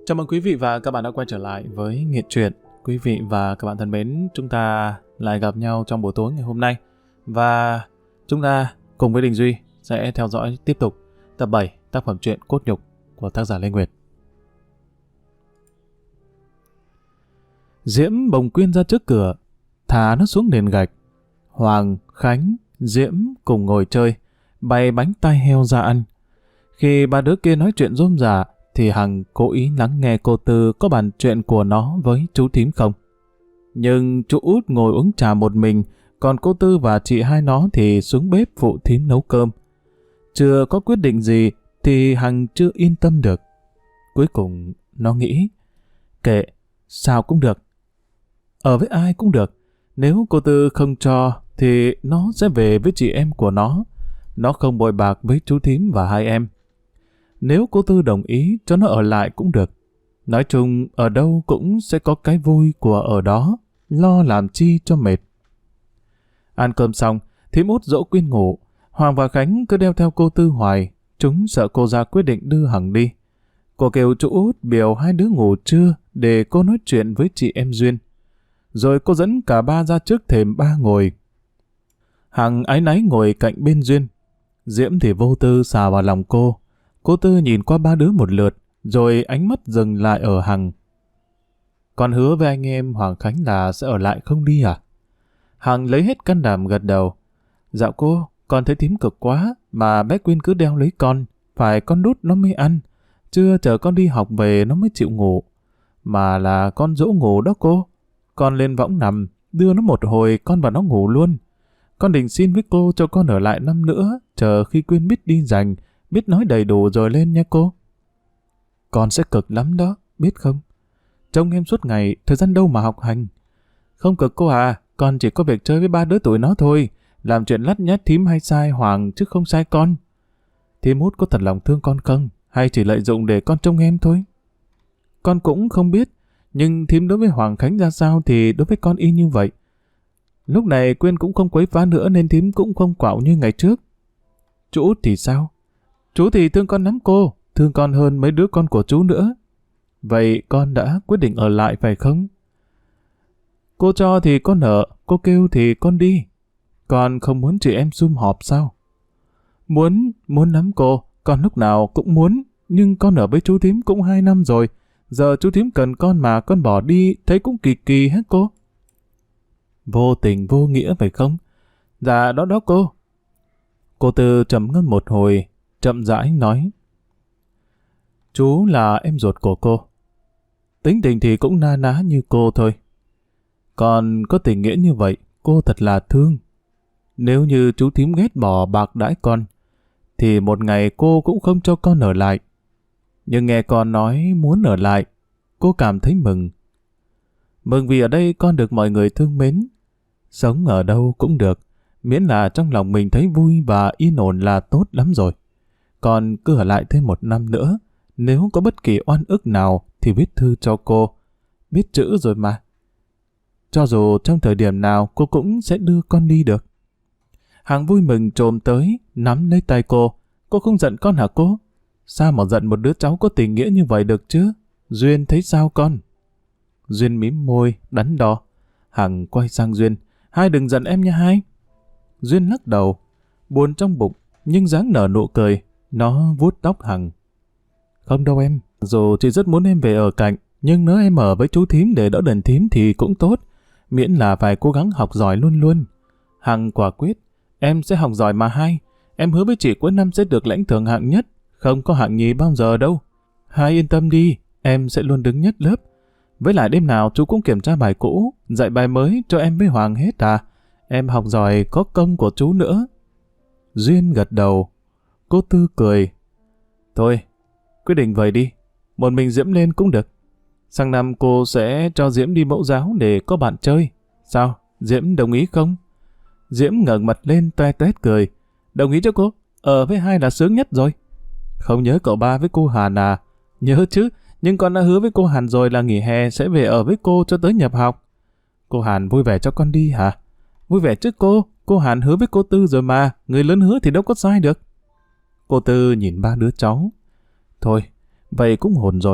Chào mừng quý vị và các bạn đã quay trở lại với Nghiện Truyện. Quý vị và các bạn thân mến, chúng ta lại gặp nhau trong buổi tối ngày hôm nay. Và chúng ta cùng với Đình Duy sẽ theo dõi tiếp tục tập 7 tác phẩm truyện Cốt Nhục của tác giả Lê Nguyệt. Diễm bồng Quyên ra trước cửa, thả nó xuống nền gạch. Hoàng, Khánh, Diễm cùng ngồi chơi, bày bánh tai heo ra ăn. Khi ba đứa kia nói chuyện rôm rả, thì Hằng cố ý lắng nghe cô Tư có bàn chuyện của nó với chú Thím không. Nhưng chú Út ngồi uống trà một mình, còn cô Tư và chị hai nó thì xuống bếp phụ Thím nấu cơm. Chưa có quyết định gì thì Hằng chưa yên tâm được. Cuối cùng nó nghĩ, kệ, sao cũng được. Ở với ai cũng được. Nếu cô Tư không cho thì nó sẽ về với chị em của nó. Nó không bội bạc với chú Thím và hai em. Nếu cô Tư đồng ý cho nó ở lại cũng được. Nói chung ở đâu cũng sẽ có cái vui của ở đó, lo làm chi cho mệt. Ăn cơm xong, Thím Út dỗ Quyên ngủ. Hoàng và Khánh cứ đeo theo cô Tư hoài. Chúng sợ cô ra quyết định đưa Hằng đi. Cô kêu chú Út biểu hai đứa ngủ trưa để cô nói chuyện với chị em Duyên. Rồi cô dẫn cả ba ra trước thềm ba ngồi. Hằng áy náy ngồi cạnh bên Duyên. Diễm thì vô tư xà vào lòng cô. Cô Tư nhìn qua ba đứa một lượt, rồi ánh mắt dừng lại ở Hằng. Con hứa với anh em Hoàng Khánh là sẽ ở lại không đi à? Hằng lấy hết can đảm gật đầu. Dạo cô, con thấy Thím cực quá, mà bé Quyên cứ đeo lấy con, phải con đút nó mới ăn. Chưa chờ con đi học về nó mới chịu ngủ. Mà là con dỗ ngủ đó cô. Con lên võng nằm, đưa nó một hồi con vào nó ngủ luôn. Con định xin với cô cho con ở lại năm nữa, chờ khi Quyên biết đi giành, biết nói đầy đủ rồi lên nha cô. Con sẽ cực lắm đó, biết không? Trông em suốt ngày, thời gian đâu mà học hành. Không cực cô à, con chỉ có việc chơi với ba đứa tuổi nó thôi. Làm chuyện lắt nhắt Thím hay sai Hoàng chứ không sai con. Thím Út có thật lòng thương con không? Hay chỉ lợi dụng để con trông em thôi? Con cũng không biết, nhưng Thím đối với Hoàng Khánh ra sao thì đối với con y như vậy. Lúc này Quyên cũng không quấy phá nữa nên Thím cũng không quạo như ngày trước. Chú Út thì sao? Chú thì thương con lắm cô, thương con hơn mấy đứa con của chú nữa. Vậy con đã quyết định ở lại phải không? Cô cho thì con ở, cô kêu thì con đi. Con không muốn chị em sum họp sao? Muốn lắm cô, con lúc nào cũng muốn, nhưng con ở với chú Thím cũng 2 năm rồi. Giờ chú Thím cần con mà con bỏ đi, thấy cũng kỳ kỳ hết cô. Vô tình vô nghĩa phải không? Dạ đó đó cô. Cô Tư trầm ngâm một hồi, chậm rãi nói. Chú là em ruột của cô. Tính tình thì cũng na ná như cô thôi. Còn có tình nghĩa như vậy, cô thật là thương. Nếu như chú Thím ghét bỏ bạc đãi con, thì một ngày cô cũng không cho con ở lại. Nhưng nghe con nói muốn ở lại, cô cảm thấy mừng. Mừng vì ở đây con được mọi người thương mến. Sống ở đâu cũng được, miễn là trong lòng mình thấy vui và yên ổn là tốt lắm rồi. Con cứ ở lại thêm 1 năm nữa, nếu có bất kỳ oan ức nào thì viết thư cho cô. Biết chữ rồi mà. Cho dù trong thời điểm nào cô cũng sẽ đưa con đi được. Hằng vui mừng trồm tới, nắm lấy tay cô. Cô không giận con hả cô? Sao mà giận một đứa cháu có tình nghĩa như vậy được chứ? Duyên thấy sao con? Duyên mím môi, đắn đo. Hằng quay sang Duyên. Hai đừng giận em nha hai. Duyên lắc đầu, buồn trong bụng, nhưng dáng nở nụ cười. Nó vuốt tóc Hằng. Không đâu em, dù chị rất muốn em về ở cạnh, nhưng nếu em ở với chú Thím để đỡ đần Thím thì cũng tốt, miễn là phải cố gắng học giỏi luôn luôn. Hằng quả quyết, em sẽ học giỏi mà hai. Em hứa với chị cuối năm sẽ được lãnh thưởng hạng nhất, không có hạng nhì bao giờ đâu. Hai yên tâm đi, em sẽ luôn đứng nhất lớp. Với lại đêm nào chú cũng kiểm tra bài cũ, dạy bài mới cho em với Hoàng hết à. Em học giỏi có công của chú nữa. Duyên gật đầu. Cô Tư cười. Thôi, quyết định vậy đi. Một mình Diễm lên cũng được. Sang năm cô sẽ cho Diễm đi mẫu giáo để có bạn chơi. Sao? Diễm đồng ý không? Diễm ngẩng mặt lên toe toét cười. Đồng ý cho cô. Ở với hai là sướng nhất rồi. Không nhớ cậu ba với cô Hàn à? Nhớ chứ. Nhưng con đã hứa với cô Hàn rồi là nghỉ hè sẽ về ở với cô cho tới nhập học. Cô Hàn vui vẻ cho con đi hả? Vui vẻ chứ cô Hàn hứa với cô Tư rồi mà, người lớn hứa thì đâu có sai được. Cô Tư nhìn ba đứa cháu. Thôi, vậy cũng hồn rồi,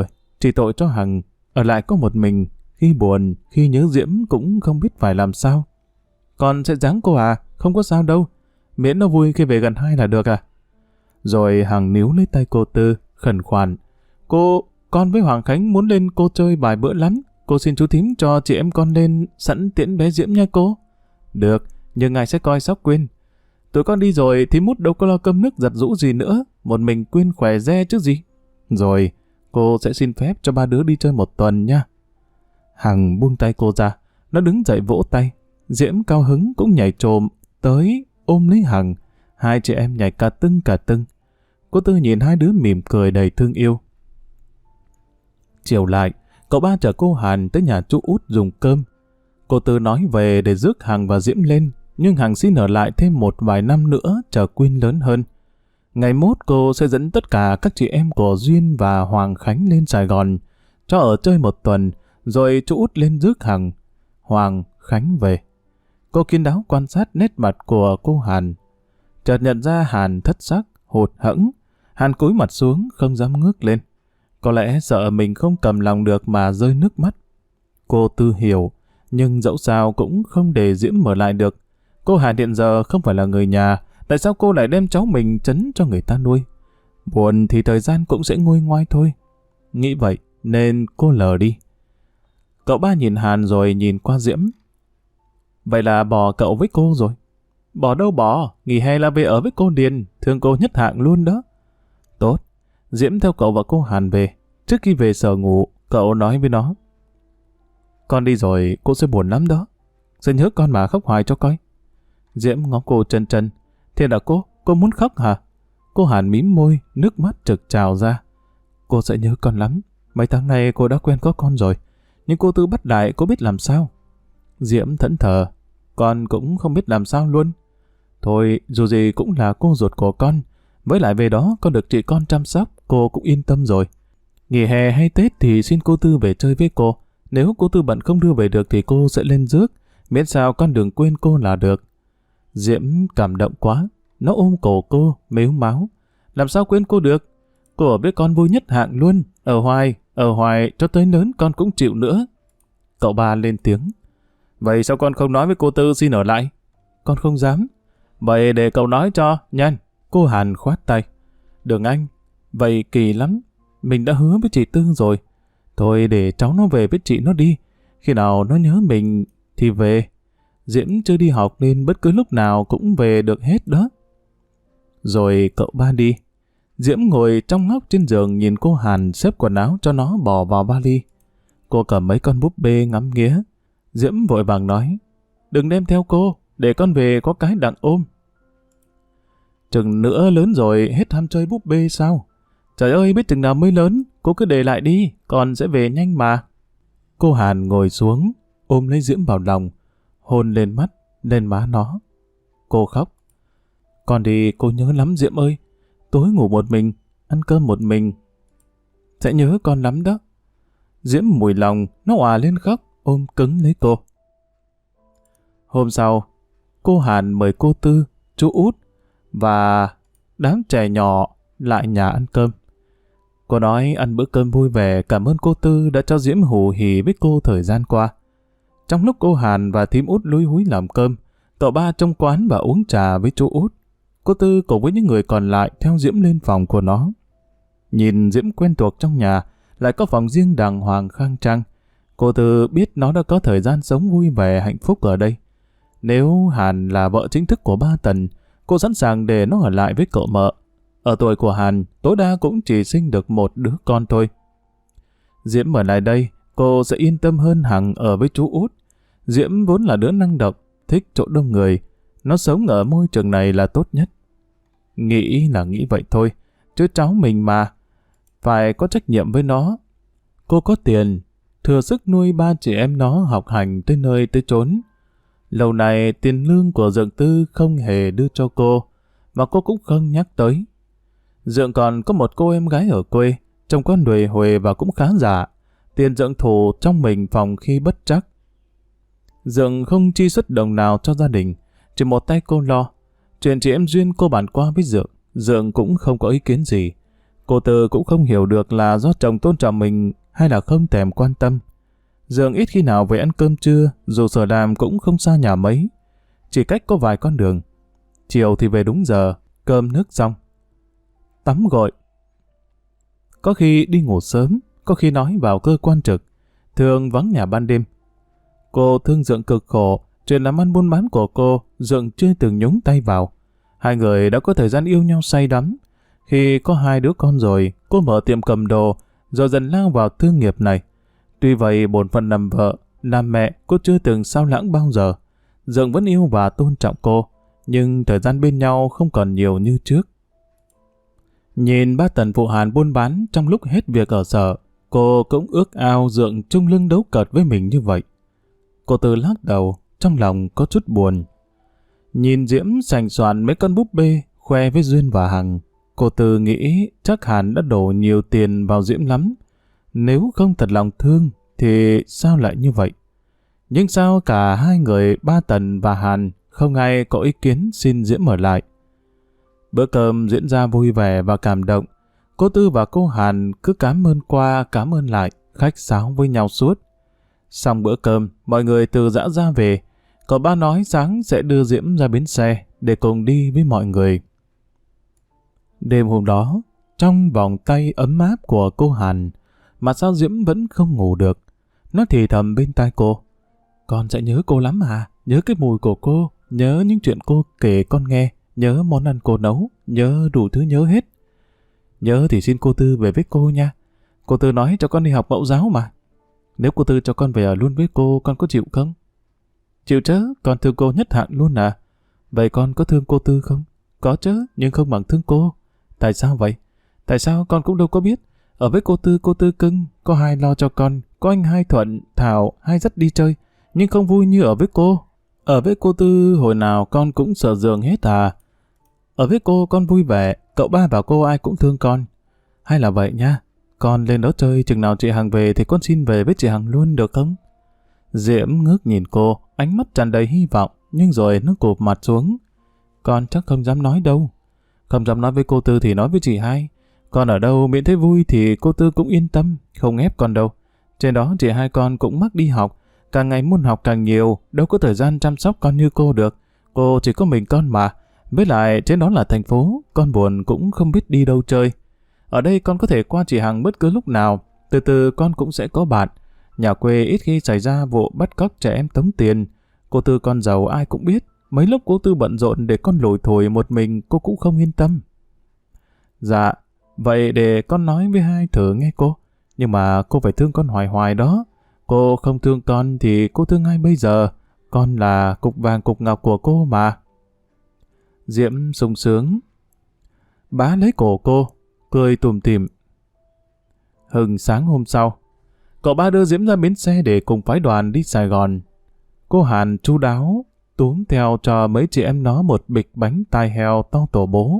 Chỉ tội cho Hằng, ở lại có một mình, khi buồn, khi nhớ Diễm cũng không biết phải làm sao. Con sẽ giáng cô à, không có sao đâu, miễn nó vui khi về gần hai là được à. Rồi Hằng níu lấy tay cô Tư, khẩn khoản. Con với Hoàng Khánh muốn lên cô chơi vài bữa lắm, cô xin chú thím cho chị em con lên sẵn tiễn bé Diễm nha cô. Được, nhưng ngài sẽ coi sóc Quyên. Tụi con đi rồi thì Mút đâu có lo cơm nước giặt giũ gì nữa, một mình Quyên khỏe re chứ gì. Rồi, cô sẽ xin phép cho ba đứa đi chơi một tuần nha. Hằng buông tay cô ra, nó đứng dậy vỗ tay. Diễm cao hứng cũng nhảy trồm tới ôm lấy Hằng. Hai chị em nhảy cả tưng cả tưng. Cô Tư nhìn hai đứa mỉm cười đầy thương yêu. Chiều lại, cậu ba chở cô Hàn tới nhà chú Út dùng cơm. Cô Tư nói về để rước Hằng và Diễm lên, nhưng Hằng xin ở lại thêm một vài năm nữa chờ Quyên lớn hơn. Ngày mốt cô sẽ dẫn tất cả các chị em của Duyên và Hoàng Khánh lên Sài Gòn, cho ở chơi một tuần, rồi chú Út lên rước Hằng. Hoàng Khánh về. Cô kín đáo quan sát nét mặt của cô Hàn. Chợt nhận ra Hàn thất sắc, hụt hẫng. Hàn cúi mặt xuống, không dám ngước lên. Có lẽ sợ mình không cầm lòng được mà rơi nước mắt. Cô Tư hiểu, nhưng dẫu sao cũng không để Diễm mở lại được. Cô Hàn hiện giờ không phải là người nhà, tại sao cô lại đem cháu mình trấn cho người ta nuôi? Buồn thì thời gian cũng sẽ nguôi ngoai thôi. Nghĩ vậy nên cô lờ đi. Cậu ba nhìn Hàn rồi nhìn qua Diễm. Vậy là bỏ cậu với cô rồi? Bỏ đâu bỏ, nghỉ hè là về ở với cô Điền, thương cô nhất hạng luôn đó. Tốt, Diễm theo cậu và cô Hàn về. Trước khi về sở ngủ, cậu nói với nó. Con đi rồi, cô sẽ buồn lắm đó. Sẽ nhớ con mà khóc hoài cho coi. Diễm ngó cô chân chân. Thế là cô muốn khóc hả? Cô Hàn mím môi, nước mắt trực trào ra. Cô sẽ nhớ con lắm. Mấy tháng nay cô đã quen có con rồi. Nhưng cô Tư bắt lại, cô biết làm sao? Diễm thẫn thờ. Con cũng không biết làm sao luôn. Thôi, dù gì cũng là cô ruột của con. Với lại về đó con được chị con chăm sóc, cô cũng yên tâm rồi. Nghỉ hè hay Tết thì xin cô Tư về chơi với cô. Nếu cô Tư bận không đưa về được thì cô sẽ lên rước. Miễn sao con đừng quên cô là được. Diễm cảm động quá. Nó ôm cổ cô, mếu máo. Làm sao quên cô được? Cô ở với con vui nhất hạng luôn. Ở hoài cho tới lớn con cũng chịu nữa. Cậu ba lên tiếng. Vậy sao con không nói với cô Tư xin ở lại? Con không dám. Vậy để cậu nói cho, nhanh. Cô Hàn khoát tay. Đừng anh, vậy kỳ lắm. Mình đã hứa với chị Tư rồi. Thôi để cháu nó về với chị nó đi. Khi nào nó nhớ mình thì về. Diễm chưa đi học nên bất cứ lúc nào cũng về được hết đó. Rồi cậu ba đi. Diễm ngồi trong góc trên giường nhìn cô Hàn xếp quần áo cho nó bỏ vào vali. Cô cầm mấy con búp bê ngắm nghía. Diễm vội vàng nói. Đừng đem theo cô, để con về có cái đặng ôm. Chừng nữa lớn rồi hết ham chơi búp bê sao? Trời ơi, biết chừng nào mới lớn, cô cứ để lại đi, con sẽ về nhanh mà. Cô Hàn ngồi xuống, ôm lấy Diễm vào lòng, hôn lên mắt, lên má nó. Cô khóc. Con đi cô nhớ lắm Diễm ơi, tối ngủ một mình, ăn cơm một mình. Sẽ nhớ con lắm đó. Diễm mùi lòng, nó òa lên khóc, ôm cứng lấy cô. Hôm sau, cô Hàn mời cô Tư, chú Út và đám trẻ nhỏ lại nhà ăn cơm. Cô nói ăn bữa cơm vui vẻ, cảm ơn cô Tư đã cho Diễm hù hỉ với cô thời gian qua. Trong lúc cô Hàn và thím Út lúi húi làm cơm, cậu ba trong quán và uống trà với chú Út. Cô Tư cùng với những người còn lại theo Diễm lên phòng của nó. Nhìn Diễm quen thuộc trong nhà, lại có phòng riêng đàng hoàng khang trang. Cô Tư biết nó đã có thời gian sống vui vẻ hạnh phúc ở đây. Nếu Hàn là vợ chính thức của ba Tần, cô sẵn sàng để nó ở lại với cậu mợ. Ở tuổi của Hàn, tối đa cũng chỉ sinh được một đứa con thôi. Diễm ở lại đây, cô sẽ yên tâm hơn hẳn ở với chú Út. Diễm vốn là đứa năng động, thích chỗ đông người. Nó sống ở môi trường này là tốt nhất. Nghĩ là nghĩ vậy thôi, chứ cháu mình mà. Phải có trách nhiệm với nó. Cô có tiền, thừa sức nuôi ba chị em nó học hành tới nơi tới chốn. Lâu này tiền lương của Dượng Tư không hề đưa cho cô, mà cô cũng không nhắc tới. Dượng còn có một cô em gái ở quê, trông con đuề huề và cũng khá giả. Tiền Dượng thủ trong mình phòng khi bất trắc. Dượng không chi xuất đồng nào cho gia đình, chỉ một tay cô lo. Chuyện chị em Duyên cô bàn qua với Dượng cũng không có ý kiến gì. Cô Tư cũng không hiểu được là do chồng tôn trọng mình hay là không thèm quan tâm. Dượng ít khi nào về ăn cơm trưa, dù sở làm cũng không xa nhà mấy, chỉ cách có vài con đường. Chiều thì về đúng giờ, cơm nước xong, tắm gội. Có khi đi ngủ sớm, có khi nói vào cơ quan trực, thường vắng nhà ban đêm. Cô thương Dượng cực khổ, chuyện làm ăn buôn bán của cô, Dượng chưa từng nhúng tay vào. Hai người đã có thời gian yêu nhau say đắm. Khi có 2 đứa con rồi, cô mở tiệm cầm đồ, rồi dần lao vào thương nghiệp này. Tuy vậy, bổn phận làm vợ, làm mẹ, cô chưa từng sao lãng bao giờ. Dượng vẫn yêu và tôn trọng cô, nhưng thời gian bên nhau không còn nhiều như trước. Nhìn ba Tần phụ Hàn buôn bán trong lúc hết việc ở sở, cô cũng ước ao Dượng chung lưng đấu cợt với mình như vậy. Cô Tư lắc đầu, trong lòng có chút buồn. Nhìn Diễm sành soạn mấy con búp bê, khoe với Duyên và Hằng, cô Tư nghĩ chắc Hàn đã đổ nhiều tiền vào Diễm lắm. Nếu không thật lòng thương, thì sao lại như vậy? Nhưng sao cả hai người ba Tần và Hàn không ai có ý kiến xin Diễm ở lại? Bữa cơm diễn ra vui vẻ và cảm động. Cô Tư và cô Hàn cứ cảm ơn qua cảm ơn lại, khách sáo với nhau suốt. Xong bữa cơm, mọi người từ giã ra về. Cậu ba nói sáng sẽ đưa Diễm ra bến xe để cùng đi với mọi người. Đêm hôm đó, trong vòng tay ấm áp của cô Hàn, mà sao Diễm vẫn không ngủ được. Nó thì thầm bên tai cô. Con sẽ nhớ cô lắm à? Nhớ cái mùi của cô, nhớ những chuyện cô kể con nghe, nhớ món ăn cô nấu, nhớ đủ thứ nhớ hết. Nhớ thì xin cô Tư về với cô nha. Cô Tư nói cho con đi học mẫu giáo mà. Nếu cô Tư cho con về ở luôn với cô, con có chịu không? Chịu chứ, con thương cô nhất hạn luôn à. Vậy con có thương cô Tư không? Có chứ, nhưng không bằng thương cô. Tại sao vậy? Tại sao con cũng đâu có biết. Ở với cô Tư cưng, có hai lo cho con, có anh hai thuận, Thảo, hai dắt đi chơi, nhưng không vui như ở với cô. Ở với cô Tư hồi nào con cũng sợ giường hết à. Ở với cô con vui vẻ, cậu ba và cô ai cũng thương con. Hay là vậy nha, con lên đó chơi, chừng nào chị Hằng về thì con xin về với chị Hằng luôn được không? Diễm ngước nhìn cô, ánh mắt tràn đầy hy vọng, nhưng rồi nó cụp mặt xuống. Con chắc không dám nói đâu. Không dám nói với cô Tư thì nói với chị hai. Con ở đâu miễn thấy vui thì cô Tư cũng yên tâm, không ép con đâu. Trên đó chị hai con cũng mắc đi học, càng ngày môn học càng nhiều, đâu có thời gian chăm sóc con như cô được. Cô chỉ có mình con mà. Với lại trên đó là thành phố, con buồn cũng không biết đi đâu chơi. Ở đây con có thể qua chị Hằng bất cứ lúc nào, từ từ con cũng sẽ có bạn. Nhà quê ít khi xảy ra vụ bắt cóc trẻ em tống tiền. Cô Tư con giàu ai cũng biết, mấy lúc cô Tư bận rộn để con lủi thủi một mình cô cũng không yên tâm. Dạ, vậy để con nói với hai thử nghe cô. Nhưng mà cô phải thương con hoài hoài đó. Cô không thương con thì cô thương ai bây giờ? Con là cục vàng cục ngọc của cô mà. Diễm sung sướng bá lấy cổ cô, cười tủm tỉm. Hừng sáng hôm sau, cậu ba đưa Diễm ra bến xe để cùng phái đoàn đi Sài Gòn. Cô Hàn chu đáo túm theo cho mấy chị em nó một bịch bánh tai heo to tổ bố.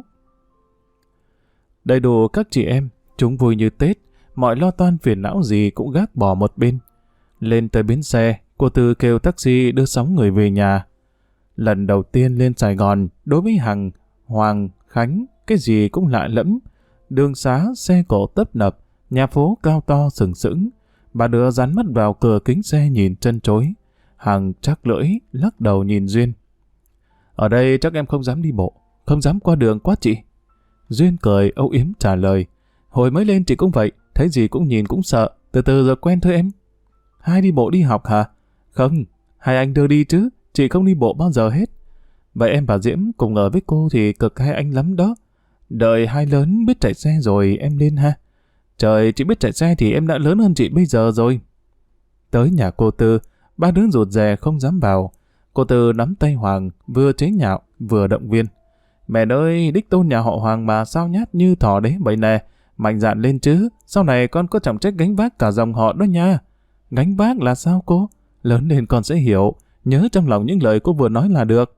Đầy đủ các chị em, chúng vui như Tết, mọi lo toan phiền não gì cũng gác bỏ một bên. Lên tới bến xe, cô Tư kêu taxi đưa 6 người về nhà. Lần đầu tiên lên Sài Gòn, đối với Hằng, Hoàng, Khánh, cái gì cũng lạ lẫm. Đường xá, xe cộ tấp nập, nhà phố cao to sừng sững. Bà đưa dán mắt vào cửa kính xe nhìn chân chối. Hằng chắc lưỡi, lắc đầu nhìn Duyên. Ở đây chắc em không dám đi bộ, không dám qua đường quá chị. Duyên cười âu yếm trả lời. Hồi mới lên chị cũng vậy, thấy gì cũng nhìn cũng sợ, từ từ rồi quen thôi em. Hai đi bộ đi học hả? Không, hai anh đưa đi chứ, chị không đi bộ bao giờ hết. Vậy em và Diễm cùng ở với cô thì cực hai anh lắm đó. Đợi hai lớn biết chạy xe rồi em lên ha. Trời, chị biết chạy xe thì em đã lớn hơn chị bây giờ rồi. Tới nhà cô Tư, ba đứa rụt rè không dám vào. Cô Tư nắm tay Hoàng, vừa chế nhạo, vừa động viên. Mẹ ơi, đích tôn nhà họ Hoàng mà sao nhát như thỏ đấy vậy nè. Mạnh dạn lên chứ, sau này con có trọng trách gánh vác cả dòng họ đó nha. Gánh vác là sao cô? Lớn lên con sẽ hiểu, nhớ trong lòng những lời cô vừa nói là được.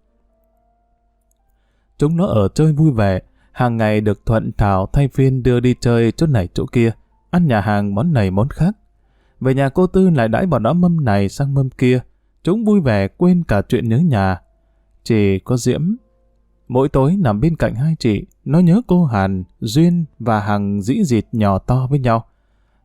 Chúng nó ở chơi vui vẻ, hàng ngày được Thuận Thảo thay phiên đưa đi chơi chỗ này chỗ kia, ăn nhà hàng món này món khác. Về nhà cô Tư lại đãi bọn nó mâm này sang mâm kia, chúng vui vẻ quên cả chuyện nhớ nhà. Chỉ có Diễm, mỗi tối nằm bên cạnh hai chị, nó nhớ cô Hàn, Duyên và Hằng dĩ dịt nhỏ to với nhau.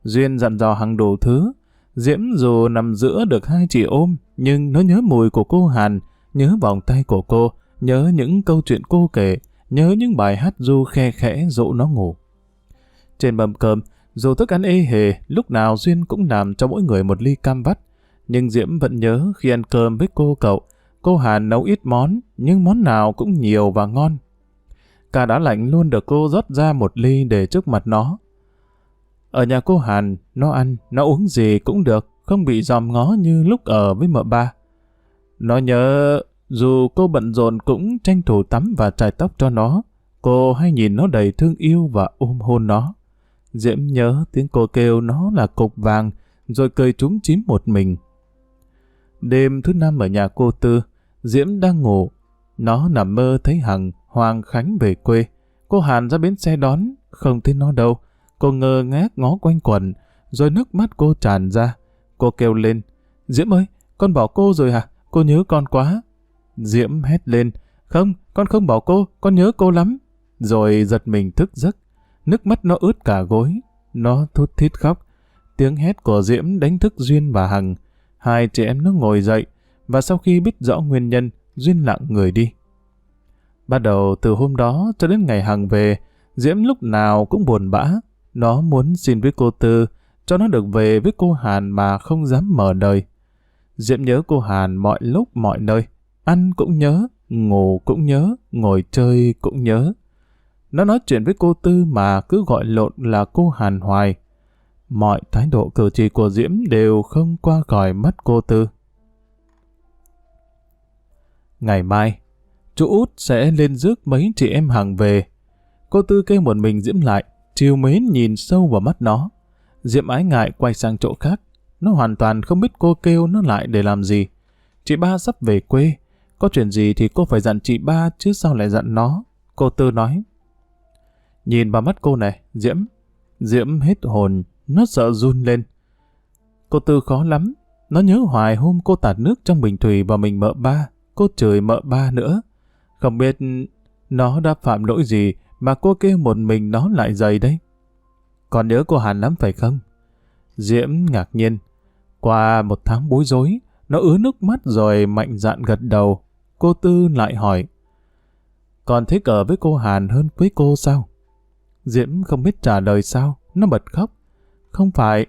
Duyên dặn dò Hằng đủ thứ. Diễm dù nằm giữa được hai chị ôm, nhưng nó nhớ mùi của cô Hàn, nhớ vòng tay của cô, nhớ những câu chuyện cô kể, nhớ những bài hát ru khe khẽ dỗ nó ngủ. Trên mâm cơm, dù thức ăn ê hề, lúc nào Duyên cũng làm cho mỗi người một ly cam vắt. Nhưng Diễm vẫn nhớ khi ăn cơm với cô Hàn nấu ít món, nhưng món nào cũng nhiều và ngon. Cả đá lạnh luôn được cô rót ra một ly để trước mặt nó. Ở nhà cô Hàn, nó ăn, nó uống gì cũng được, không bị dòm ngó như lúc ở với mợ ba. Nó nhớ, dù cô bận rộn cũng tranh thủ tắm và chải tóc cho nó, cô hay nhìn nó đầy thương yêu và ôm hôn nó. Diễm nhớ tiếng cô kêu nó là cục vàng, rồi cười trúng chím một mình. Đêm thứ 5 ở nhà cô Tư, Diễm đang ngủ. Nó nằm mơ thấy Hằng, Hoàng, Khánh về quê. Cô Hàn ra bến xe đón, không thấy nó đâu. Cô ngơ ngác ngó quanh quẩn, rồi nước mắt cô tràn ra. Cô kêu lên, Diễm ơi, con bỏ cô rồi hả? Cô nhớ con quá. Diễm hét lên, không, con không bỏ cô, con nhớ cô lắm. Rồi giật mình thức giấc. Nước mắt nó ướt cả gối. Nó thút thít khóc. Tiếng hét của Diễm đánh thức Duyên và Hằng. Hai chị em nó ngồi dậy, và sau khi biết rõ nguyên nhân, Duyên lặng người đi. Bắt đầu từ hôm đó cho đến ngày Hằng về, Diễm lúc nào cũng buồn bã. Nó muốn xin với cô Tư, cho nó được về với cô Hàn mà không dám mở lời. Diễm nhớ cô Hàn mọi lúc mọi nơi. Ăn cũng nhớ, ngủ cũng nhớ, ngồi chơi cũng nhớ. Nó nói chuyện với cô Tư mà cứ gọi lộn là cô Hàn hoài. Mọi thái độ cử chỉ của Diễm đều không qua khỏi mắt cô Tư. Ngày mai, chú Út sẽ lên rước mấy chị em Hằng về. Cô Tư kêu một mình Diễm lại, trìu mến nhìn sâu vào mắt nó. Diễm ái ngại quay sang chỗ khác. Nó hoàn toàn không biết cô kêu nó lại để làm gì. Chị ba sắp về quê. Có chuyện gì thì cô phải dặn chị ba chứ sao lại dặn nó. Cô Tư nói. Nhìn vào mắt cô này, Diễm. Diễm hết hồn, nó sợ run lên. Cô Tư khó lắm. Nó nhớ hoài hôm cô tạt nước trong bình thủy vào mình mợ ba. Cô chửi mợ ba nữa. Không biết nó đã phạm lỗi gì mà cô kêu một mình nó lại dày đấy. Còn nhớ cô Hàn lắm phải không? Diễm ngạc nhiên. Qua một tháng bối rối, nó ứa nước mắt rồi mạnh dạn gật đầu. Cô Tư lại hỏi. Còn thích ở với cô Hàn hơn với cô sao? Diễm không biết trả lời sao, nó bật khóc. Không phải.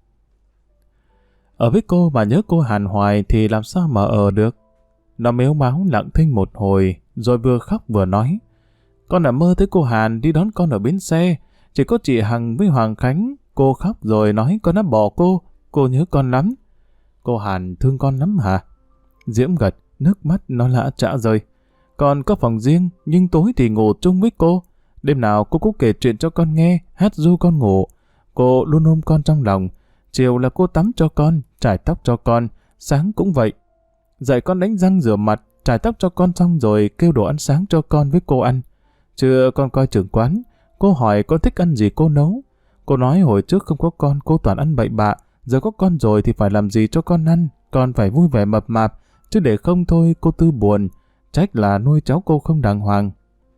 Ở với cô mà nhớ cô Hàn hoài thì làm sao mà ở được? Nó mếu máo lặng thinh một hồi, rồi vừa khóc vừa nói. Con đã mơ thấy cô Hàn đi đón con ở bến xe. Chỉ có chị Hằng với Hoàng Khánh. Cô khóc rồi nói con đã bỏ cô nhớ con lắm. Cô Hàn thương con lắm hả? Diễm gật, nước mắt nó lã chã rơi. Con có phòng riêng, nhưng tối thì ngủ chung với cô. Đêm nào cô cũng kể chuyện cho con nghe, hát ru con ngủ. Cô luôn ôm con trong lòng. Chiều là cô tắm cho con, chải tóc cho con. Sáng cũng vậy. Dạy con đánh răng rửa mặt, chải tóc cho con xong rồi kêu đồ ăn sáng cho con với cô ăn. Trưa con coi trưởng quán, cô hỏi con thích ăn gì cô nấu. Cô nói hồi trước không có con cô toàn ăn bậy bạ, giờ có con rồi thì phải làm gì cho con ăn, con phải vui vẻ mập mạp, chứ để không thôi cô Tư buồn, trách là nuôi cháu cô không đàng hoàng.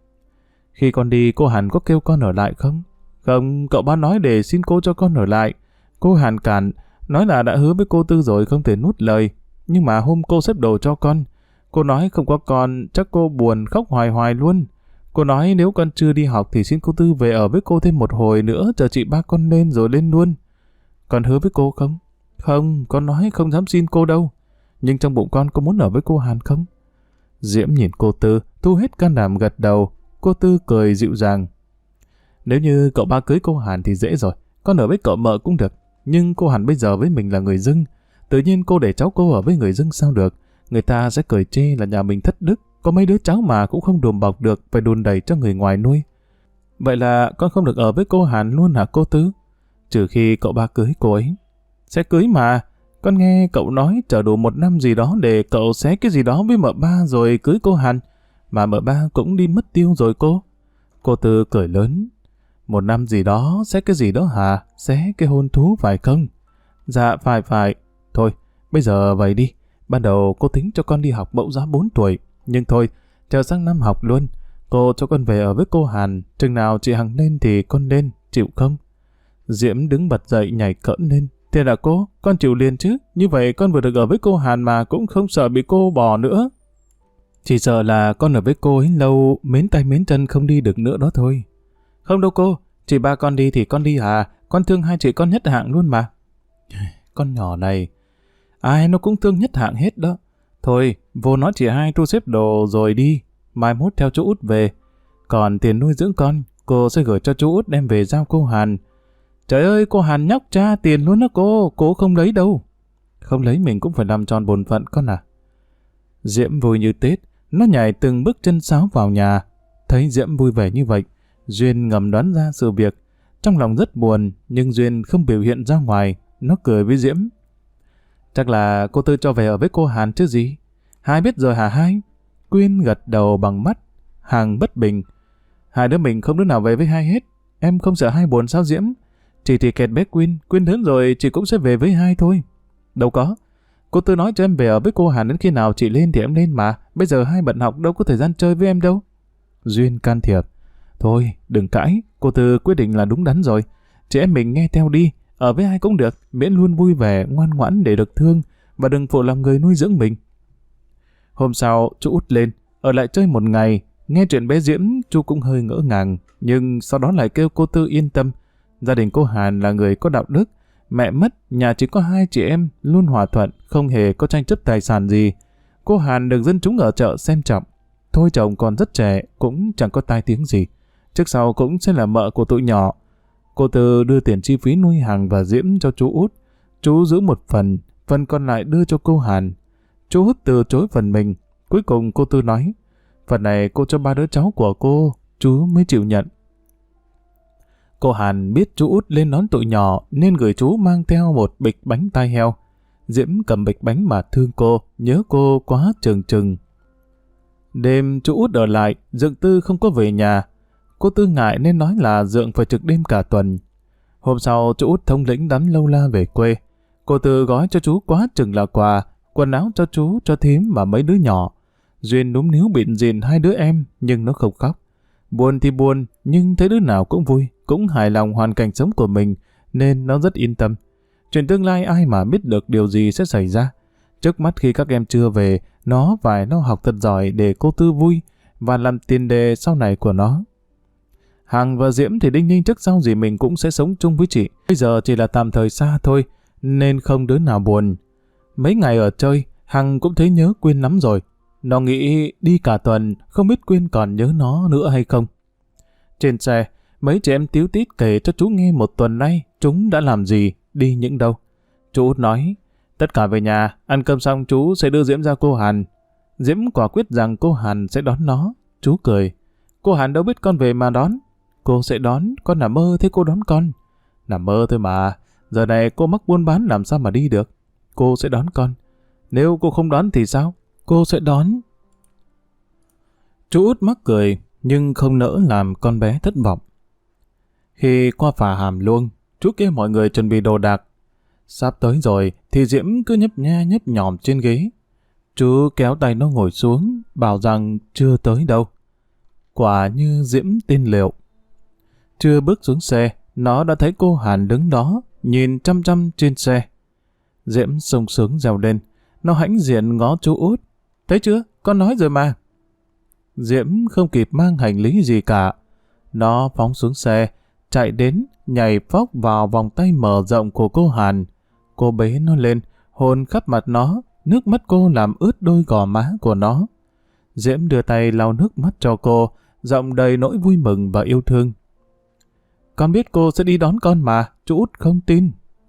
Khi con đi cô Hàn có kêu con ở lại không? Không, cậu ba nói để xin cô cho con ở lại. Cô Hàn cản, nói là đã hứa với cô Tư rồi không thể nuốt lời. Nhưng mà hôm cô xếp đồ cho con, cô nói không có con, chắc cô buồn khóc hoài hoài luôn. Cô nói nếu con chưa đi học thì xin cô Tư về ở với cô thêm một hồi nữa, chờ chị ba con lên rồi lên luôn. Con hứa với cô không? Không, con nói không dám xin cô đâu. Nhưng trong bụng con có muốn ở với cô Hàn không? Diễm nhìn cô Tư, thu hết can đảm gật đầu. Cô Tư cười dịu dàng. Nếu như cậu ba cưới cô Hàn thì dễ rồi, con ở với cậu mợ cũng được. Nhưng cô Hàn bây giờ với mình là người dưng. Tự nhiên cô để cháu cô ở với người dưng sao được? Người ta sẽ cười chê là nhà mình thất đức. Có mấy đứa cháu mà cũng không đùm bọc được, phải đùn đẩy cho người ngoài nuôi. Vậy là con không được ở với cô Hàn luôn hả cô Tư? Trừ khi cậu ba cưới cô ấy. Sẽ cưới mà. Con nghe cậu nói chờ đủ 1 năm gì đó để cậu xé cái gì đó với mợ ba rồi cưới cô Hàn. Mà mợ ba cũng đi mất tiêu rồi cô. Cô Tư cười lớn. 1 năm gì đó, xé cái gì đó hả? Xé cái hôn thú phải không? Dạ phải. Thôi, bây giờ vậy đi. Ban đầu cô tính cho con đi học mẫu giáo 4 tuổi. Nhưng thôi, chờ sang năm học luôn. Cô cho con về ở với cô Hàn. Chừng nào chị Hằng lên thì con lên, chịu không? Diễm đứng bật dậy nhảy cẫng lên. Thiệt à cô, con chịu liền chứ. Như vậy con vừa được ở với cô Hàn mà cũng không sợ bị cô bỏ nữa. Chỉ sợ là con ở với cô ấy lâu, mến tay mến chân không đi được nữa đó thôi. Không đâu cô, chị ba con đi thì con đi à, con thương hai chị con nhất hạng luôn mà. Con nhỏ này, ai nó cũng thương nhất hạng hết đó. Thôi, vô nói chị hai thu xếp đồ rồi đi, mai mốt theo chú Út về. Còn tiền nuôi dưỡng con, cô sẽ gửi cho chú Út đem về giao cô Hàn. Trời ơi, cô Hàn nhóc cha tiền luôn đó cô không lấy đâu. Không lấy mình cũng phải làm tròn bổn phận con à. Diễm vui như Tết, nó nhảy từng bước chân sáo vào nhà. Thấy Diễm vui vẻ như vậy, Duyên ngầm đoán ra sự việc. Trong lòng rất buồn, nhưng Duyên không biểu hiện ra ngoài, nó cười với Diễm. Chắc là cô Tư cho về ở với cô Hàn chứ gì. Hai biết rồi hả hai? Quyên gật đầu bằng mắt, Hằng bất bình. Hai đứa mình không đứa nào về với hai hết. Em không sợ hai buồn sao Diễm? Chị thì kẹt bé Quyên lớn rồi chị cũng sẽ về với hai thôi. Đâu có. Cô Tư nói cho em về ở với cô Hàn đến khi nào chị lên thì em lên mà. Bây giờ hai bận học đâu có thời gian chơi với em đâu. Duyên can thiệp. Thôi đừng cãi, cô Tư quyết định là đúng đắn rồi. Chị em mình nghe theo đi, ở với ai cũng được, miễn luôn vui vẻ, ngoan ngoãn để được thương và đừng phụ lòng người nuôi dưỡng mình. Hôm sau, chú Út lên, ở lại chơi một ngày. Nghe chuyện bé Diễm, chú cũng hơi ngỡ ngàng, nhưng sau đó lại kêu cô Tư yên tâm. Gia đình cô Hàn là người có đạo đức, mẹ mất, nhà chỉ có hai chị em, luôn hòa thuận, không hề có tranh chấp tài sản gì. Cô Hàn được dân chúng ở chợ xem trọng. Thôi chồng còn rất trẻ, cũng chẳng có tai tiếng gì. Trước sau cũng sẽ là mợ của tụi nhỏ. Cô Tư đưa tiền chi phí nuôi Hằng và Diễm cho chú Út. Chú giữ một phần còn lại đưa cho cô Hàn. Chú Út từ chối phần mình. Cuối cùng cô Tư nói, phần này cô cho ba đứa cháu của cô, chú mới chịu nhận. Cô Hàn biết chú Út lên đón tụi nhỏ nên gửi chú mang theo một bịch bánh tai heo. Diễm cầm bịch bánh mà thương cô, nhớ cô quá chừng chừng. Đêm chú Út ở lại, Dượng Tư không có về nhà. Cô Tư ngại nên nói là Dượng phải trực đêm cả tuần. Hôm sau chú Út thống lĩnh đám lâu la về quê. Cô Tư gói cho chú quá chừng là quà, quần áo cho chú, cho thím và mấy đứa nhỏ. Duyên núm níu bịn rịn hai đứa em nhưng nó không khóc. Buồn thì buồn, nhưng thấy đứa nào cũng vui, cũng hài lòng hoàn cảnh sống của mình, nên nó rất yên tâm. Chuyện tương lai ai mà biết được điều gì sẽ xảy ra. Trước mắt khi các em chưa về, nó phải nó học thật giỏi để cô Tư vui và làm tiền đề sau này của nó. Hằng và Diễm thì đinh ninh trước sau gì mình cũng sẽ sống chung với chị. Bây giờ chỉ là tạm thời xa thôi, nên không đứa nào buồn. Mấy ngày ở chơi, Hằng cũng thấy nhớ Quyên lắm rồi. Nó nghĩ đi cả tuần, không biết Quyên còn nhớ nó nữa hay không. Trên xe, mấy chị em tíu tít kể cho chú nghe một tuần nay chúng đã làm gì, đi những đâu. Chú Út nói, tất cả về nhà, ăn cơm xong chú sẽ đưa Diễm ra cô Hàn. Diễm quả quyết rằng cô Hàn sẽ đón nó. Chú cười, cô Hàn đâu biết con về mà đón. Cô sẽ đón, con nằm mơ thế cô đón con. Nằm mơ thôi mà, giờ này cô mắc buôn bán làm sao mà đi được. Cô sẽ đón con. Nếu cô không đón thì sao? Cô sẽ đón. Chú Út mắc cười, nhưng không nỡ làm con bé thất vọng. Khi qua phà Hàm Luông, chú kêu mọi người chuẩn bị đồ đạc. Sắp tới rồi thì Diễm cứ nhấp nha nhấp nhòm trên ghế. Chú kéo tay nó ngồi xuống, bảo rằng chưa tới đâu. Quả như Diễm tin liệu. Chưa bước xuống xe, nó đã thấy cô Hàn đứng đó, nhìn chăm chăm trên xe. Diễm sung sướng reo lên, nó hãnh diện ngó chú Út. Thấy chưa, con nói rồi mà. Diễm không kịp mang hành lý gì cả. Nó phóng xuống xe, chạy đến, nhảy phóc vào vòng tay mở rộng của cô Hàn. Cô bế nó lên, hôn khắp mặt nó, nước mắt cô làm ướt đôi gò má của nó. Diễm đưa tay lau nước mắt cho cô, giọng đầy nỗi vui mừng và yêu thương. Con biết cô sẽ đi đón con mà, chú Út không tin.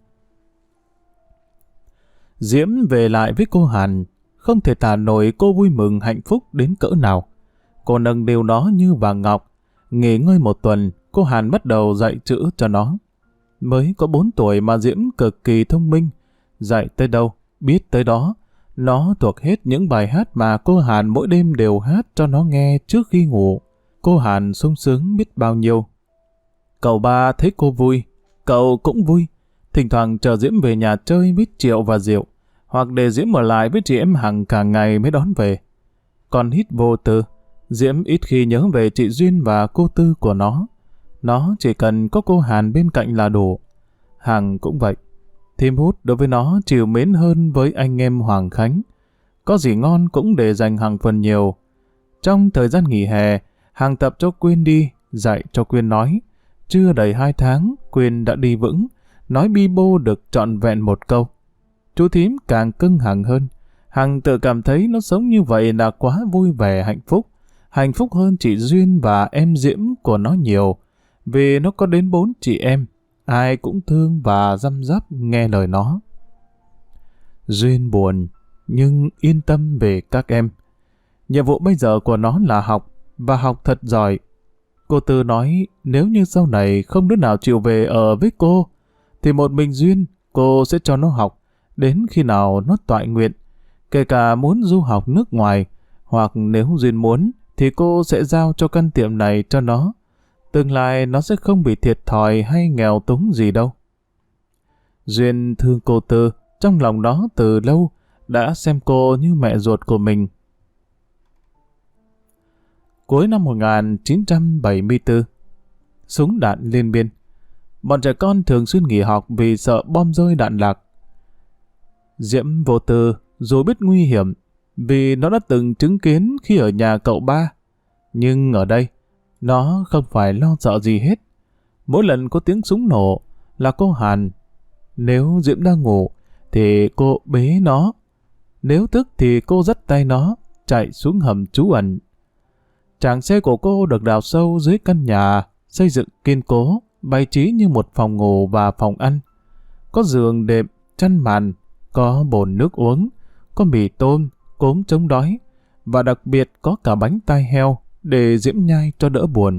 Diễm về lại với cô Hàn, không thể tả nổi cô vui mừng hạnh phúc đến cỡ nào. Cô nâng niu nó như vàng ngọc. Nghỉ ngơi một tuần, cô Hàn bắt đầu dạy chữ cho nó. Mới có 4 tuổi mà Diễm cực kỳ thông minh. Dạy tới đâu, biết tới đó. Nó thuộc hết những bài hát mà cô Hàn mỗi đêm đều hát cho nó nghe trước khi ngủ. Cô Hàn sung sướng biết bao nhiêu. Cậu ba thấy cô vui, cậu cũng vui. Thỉnh thoảng chờ Diễm về nhà chơi với Triệu và Diệu, hoặc để Diễm ở lại với chị em Hằng cả ngày mới đón về. Còn hít vô tư, Diễm ít khi nhớ về chị Duyên và cô Tư của nó. Nó chỉ cần có cô Hàn bên cạnh là đủ. Hằng cũng vậy. Thím Hút đối với nó chịu mến hơn với anh em Hoàng Khánh. Có gì ngon cũng để dành Hằng phần nhiều. Trong thời gian nghỉ hè, Hằng tập cho Quyên đi, dạy cho Quyên nói. Chưa đầy 2 tháng, Quyên đã đi vững, nói bi bô được trọn vẹn một câu. Chú thím càng cưng Hằng hơn. Hằng tự cảm thấy nó sống như vậy là quá vui vẻ hạnh phúc hơn chị Duyên và em Diễm của nó nhiều, vì nó có đến 4 chị em, ai cũng thương và răm rắp nghe lời nó. Duyên buồn, nhưng yên tâm về các em. Nhiệm vụ bây giờ của nó là học, và học thật giỏi. Cô Tư nói nếu như sau này không đứa nào chịu về ở với cô, thì một mình Duyên cô sẽ cho nó học, đến khi nào nó toại nguyện, kể cả muốn du học nước ngoài, hoặc nếu Duyên muốn, thì cô sẽ giao cho căn tiệm này cho nó. Tương lai nó sẽ không bị thiệt thòi hay nghèo túng gì đâu. Duyên thương cô Tư, trong lòng nó từ lâu, đã xem cô như mẹ ruột của mình. Cuối năm 1974, súng đạn liên miên. Bọn trẻ con thường xuyên nghỉ học vì sợ bom rơi đạn lạc. Diễm vô tư, dù biết nguy hiểm, vì nó đã từng chứng kiến khi ở nhà cậu ba. Nhưng ở đây, nó không phải lo sợ gì hết. Mỗi lần có tiếng súng nổ là cô Hàn. Nếu Diễm đang ngủ, thì cô bế nó. Nếu thức thì cô dắt tay nó, chạy xuống hầm trú ẩn. Tràng xe của cô được đào sâu dưới căn nhà, xây dựng kiên cố, bày trí như một phòng ngủ và phòng ăn. Có giường đệm, chăn màn, có bồn nước uống, có mì tôm, cốm chống đói, và đặc biệt có cả bánh tai heo để Diễm nhai cho đỡ buồn.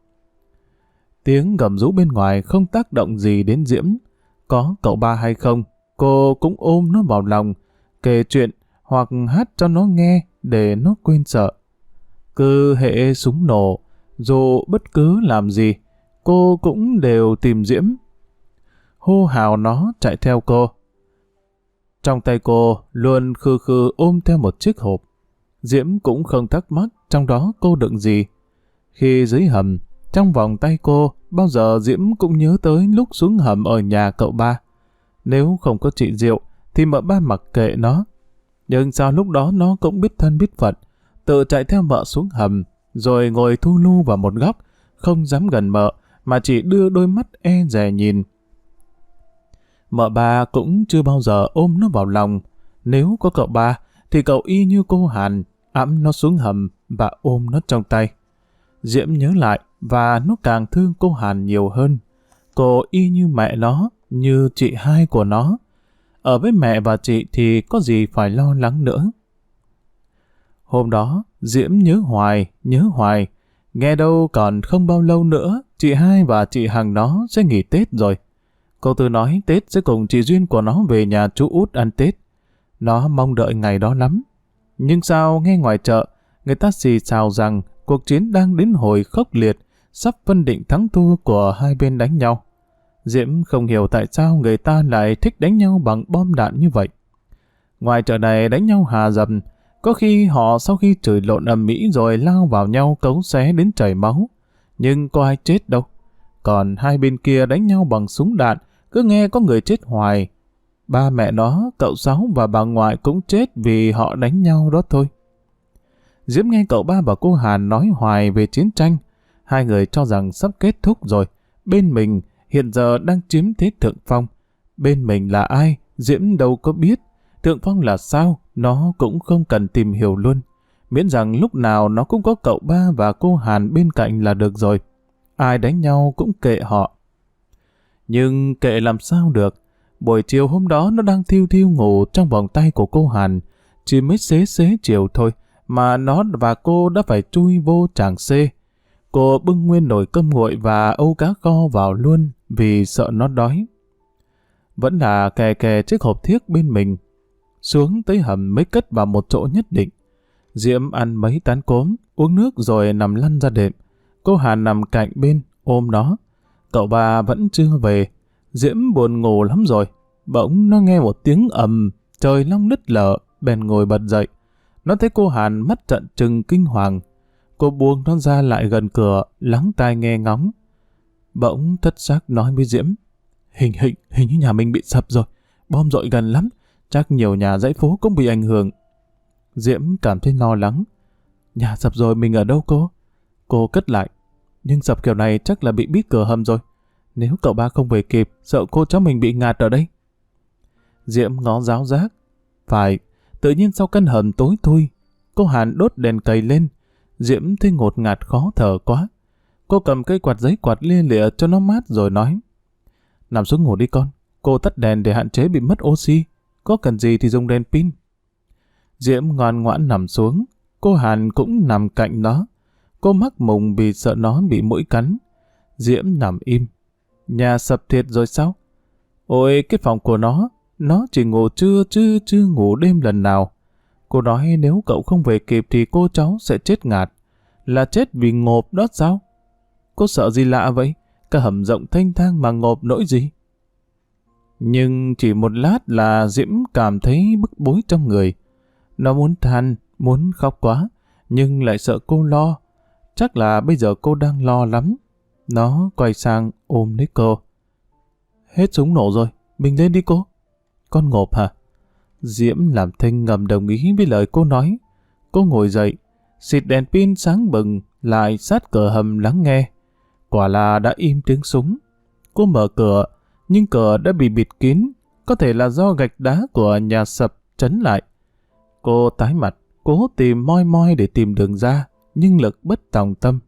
Tiếng gầm rú bên ngoài không tác động gì đến Diễm. Có cậu ba hay không, cô cũng ôm nó vào lòng, kể chuyện hoặc hát cho nó nghe để nó quên sợ. Cứ hễ súng nổ, dù bất cứ làm gì, cô cũng đều tìm Diễm. Hô hào nó chạy theo cô. Trong tay cô luôn khư khư ôm theo một chiếc hộp. Diễm cũng không thắc mắc trong đó cô đựng gì. Khi dưới hầm, trong vòng tay cô, bao giờ Diễm cũng nhớ tới lúc xuống hầm ở nhà cậu ba. Nếu không có chị Diệu, thì mợ ba mặc kệ nó. Nhưng sao lúc đó nó cũng biết thân biết phận, tự chạy theo mợ xuống hầm, rồi ngồi thu lu vào một góc, không dám gần mợ, mà chỉ đưa đôi mắt e dè nhìn. Mợ ba cũng chưa bao giờ ôm nó vào lòng. Nếu có cậu ba, thì cậu y như cô Hàn, ẵm nó xuống hầm và ôm nó trong tay. Diễm nhớ lại, và nó càng thương cô Hàn nhiều hơn. Cô y như mẹ nó, như chị hai của nó. Ở với mẹ và chị thì có gì phải lo lắng nữa. Hôm đó, Diễm nhớ hoài. Nghe đâu còn không bao lâu nữa, chị hai và chị Hằng nó sẽ nghỉ Tết rồi. Cô Tư nói Tết sẽ cùng chị Duyên của nó về nhà chú Út ăn Tết. Nó mong đợi ngày đó lắm. Nhưng sao nghe ngoài chợ, người ta xì xào rằng cuộc chiến đang đến hồi khốc liệt, sắp phân định thắng thua của hai bên đánh nhau. Diễm không hiểu tại sao người ta lại thích đánh nhau bằng bom đạn như vậy. Ngoài chợ này đánh nhau hà dầm, có khi họ sau khi chửi lộn ầm ĩ rồi lao vào nhau cấu xé đến chảy máu. Nhưng có ai chết đâu. Còn hai bên kia đánh nhau bằng súng đạn, cứ nghe có người chết hoài. Ba mẹ nó, cậu Sáu và bà ngoại cũng chết vì họ đánh nhau đó thôi. Diễm nghe cậu ba và cô Hàn nói hoài về chiến tranh. Hai người cho rằng sắp kết thúc rồi. Bên mình hiện giờ đang chiếm thế thượng phong. Bên mình là ai, Diễm đâu có biết. Thượng phong là sao, nó cũng không cần tìm hiểu luôn. Miễn rằng lúc nào nó cũng có cậu ba và cô Hàn bên cạnh là được rồi. Ai đánh nhau cũng kệ họ. Nhưng kệ làm sao được. Buổi chiều hôm đó nó đang thiêu thiêu ngủ trong vòng tay của cô Hàn. Chỉ mới xế chiều thôi mà nó và cô đã phải chui vô tràng xê. Cô bưng nguyên nồi cơm nguội và âu cá kho vào luôn vì sợ nó đói. Vẫn là kè chiếc hộp thiếc bên mình. Xuống tới hầm mới cất vào một chỗ nhất định. Diễm ăn mấy tán cốm, uống nước rồi nằm lăn ra đệm. Cô Hàn nằm cạnh bên, ôm nó. Cậu ba vẫn chưa về. Diễm buồn ngủ lắm rồi. Bỗng nó nghe một tiếng ầm, trời long nứt lở, bèn ngồi bật dậy. Nó thấy cô Hàn mắt trợn trừng kinh hoàng. Cô buông nó ra lại gần cửa, lắng tai nghe ngóng. Bỗng thất xác nói với Diễm. Hình như nhà mình bị sập rồi. Bom dội gần lắm. Chắc nhiều nhà dãy phố cũng bị ảnh hưởng. Diễm cảm thấy lo lắng. Nhà sập rồi mình ở đâu cô? Cô cất lại. Nhưng sập kiểu này chắc là bị bít cửa hầm rồi. Nếu cậu ba không về kịp, sợ cô cháu mình bị ngạt ở đây. Diễm ngó giáo giác. Phải, tự nhiên sau căn hầm tối thui, cô Hàn đốt đèn cầy lên. Diễm thấy ngột ngạt khó thở quá. Cô cầm cây quạt giấy quạt lia lịa cho nó mát rồi nói. Nằm xuống ngủ đi con. Cô tắt đèn để hạn chế bị mất oxy. Có cần gì thì dùng đèn pin. Diễm ngoan ngoãn nằm xuống. Cô Hàn cũng nằm cạnh nó. Cô mắc mùng vì sợ nó bị muỗi cắn. Diễm nằm im. Nhà sập thiệt rồi sao? Ôi, cái phòng của nó chỉ ngủ trưa chứ chưa ngủ đêm lần nào. Cô nói nếu cậu không về kịp thì cô cháu sẽ chết ngạt. Là chết vì ngộp đó sao? Cô sợ gì lạ vậy? Cả hầm rộng thênh thang mà ngộp nỗi gì? Nhưng chỉ một lát là Diễm cảm thấy bức bối trong người. Nó muốn than, muốn khóc quá, nhưng lại sợ cô lo. Chắc là bây giờ cô đang lo lắm. Nó quay sang ôm lấy cô. Hết súng nổ rồi, mình lên đi cô. Con ngộp hả? Diễm làm thinh ngầm đồng ý với lời cô nói. Cô ngồi dậy, xịt đèn pin sáng bừng, lại sát cửa hầm lắng nghe. Quả là đã im tiếng súng. Cô mở cửa, nhưng cửa đã bị bịt kín, có thể là do gạch đá của nhà sập trấn lại. Cô tái mặt, cố tìm moi moi để tìm đường ra, nhưng lực bất tòng tâm.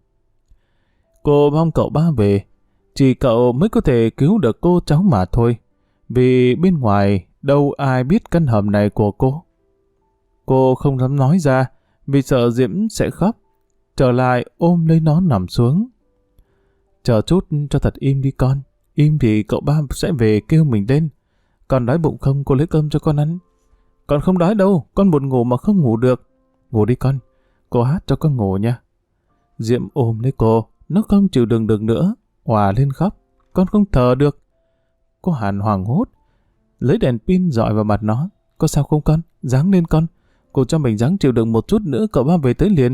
Cô mong cậu ba về, chỉ cậu mới có thể cứu được cô cháu mà thôi, vì bên ngoài đâu ai biết căn hầm này của cô. Cô không dám nói ra, vì sợ Diễm sẽ khóc. Trở lại ôm lấy nó nằm xuống. Chờ chút cho thật im đi con. Im thì cậu ba sẽ về kêu mình lên. Con đói bụng không, cô lấy cơm cho con ăn. Con không đói đâu, con buồn ngủ mà không ngủ được. Ngủ đi con, cô hát cho con ngủ nha. Diễm ôm lấy cô, nó không chịu đựng được nữa, òa lên khóc. Con không thở được. Cô Hàn hoảng hốt, lấy đèn pin dọi vào mặt nó. Có sao không con? Ráng lên con. Cô cho mình ráng chịu đựng một chút nữa, cậu ba về tới liền.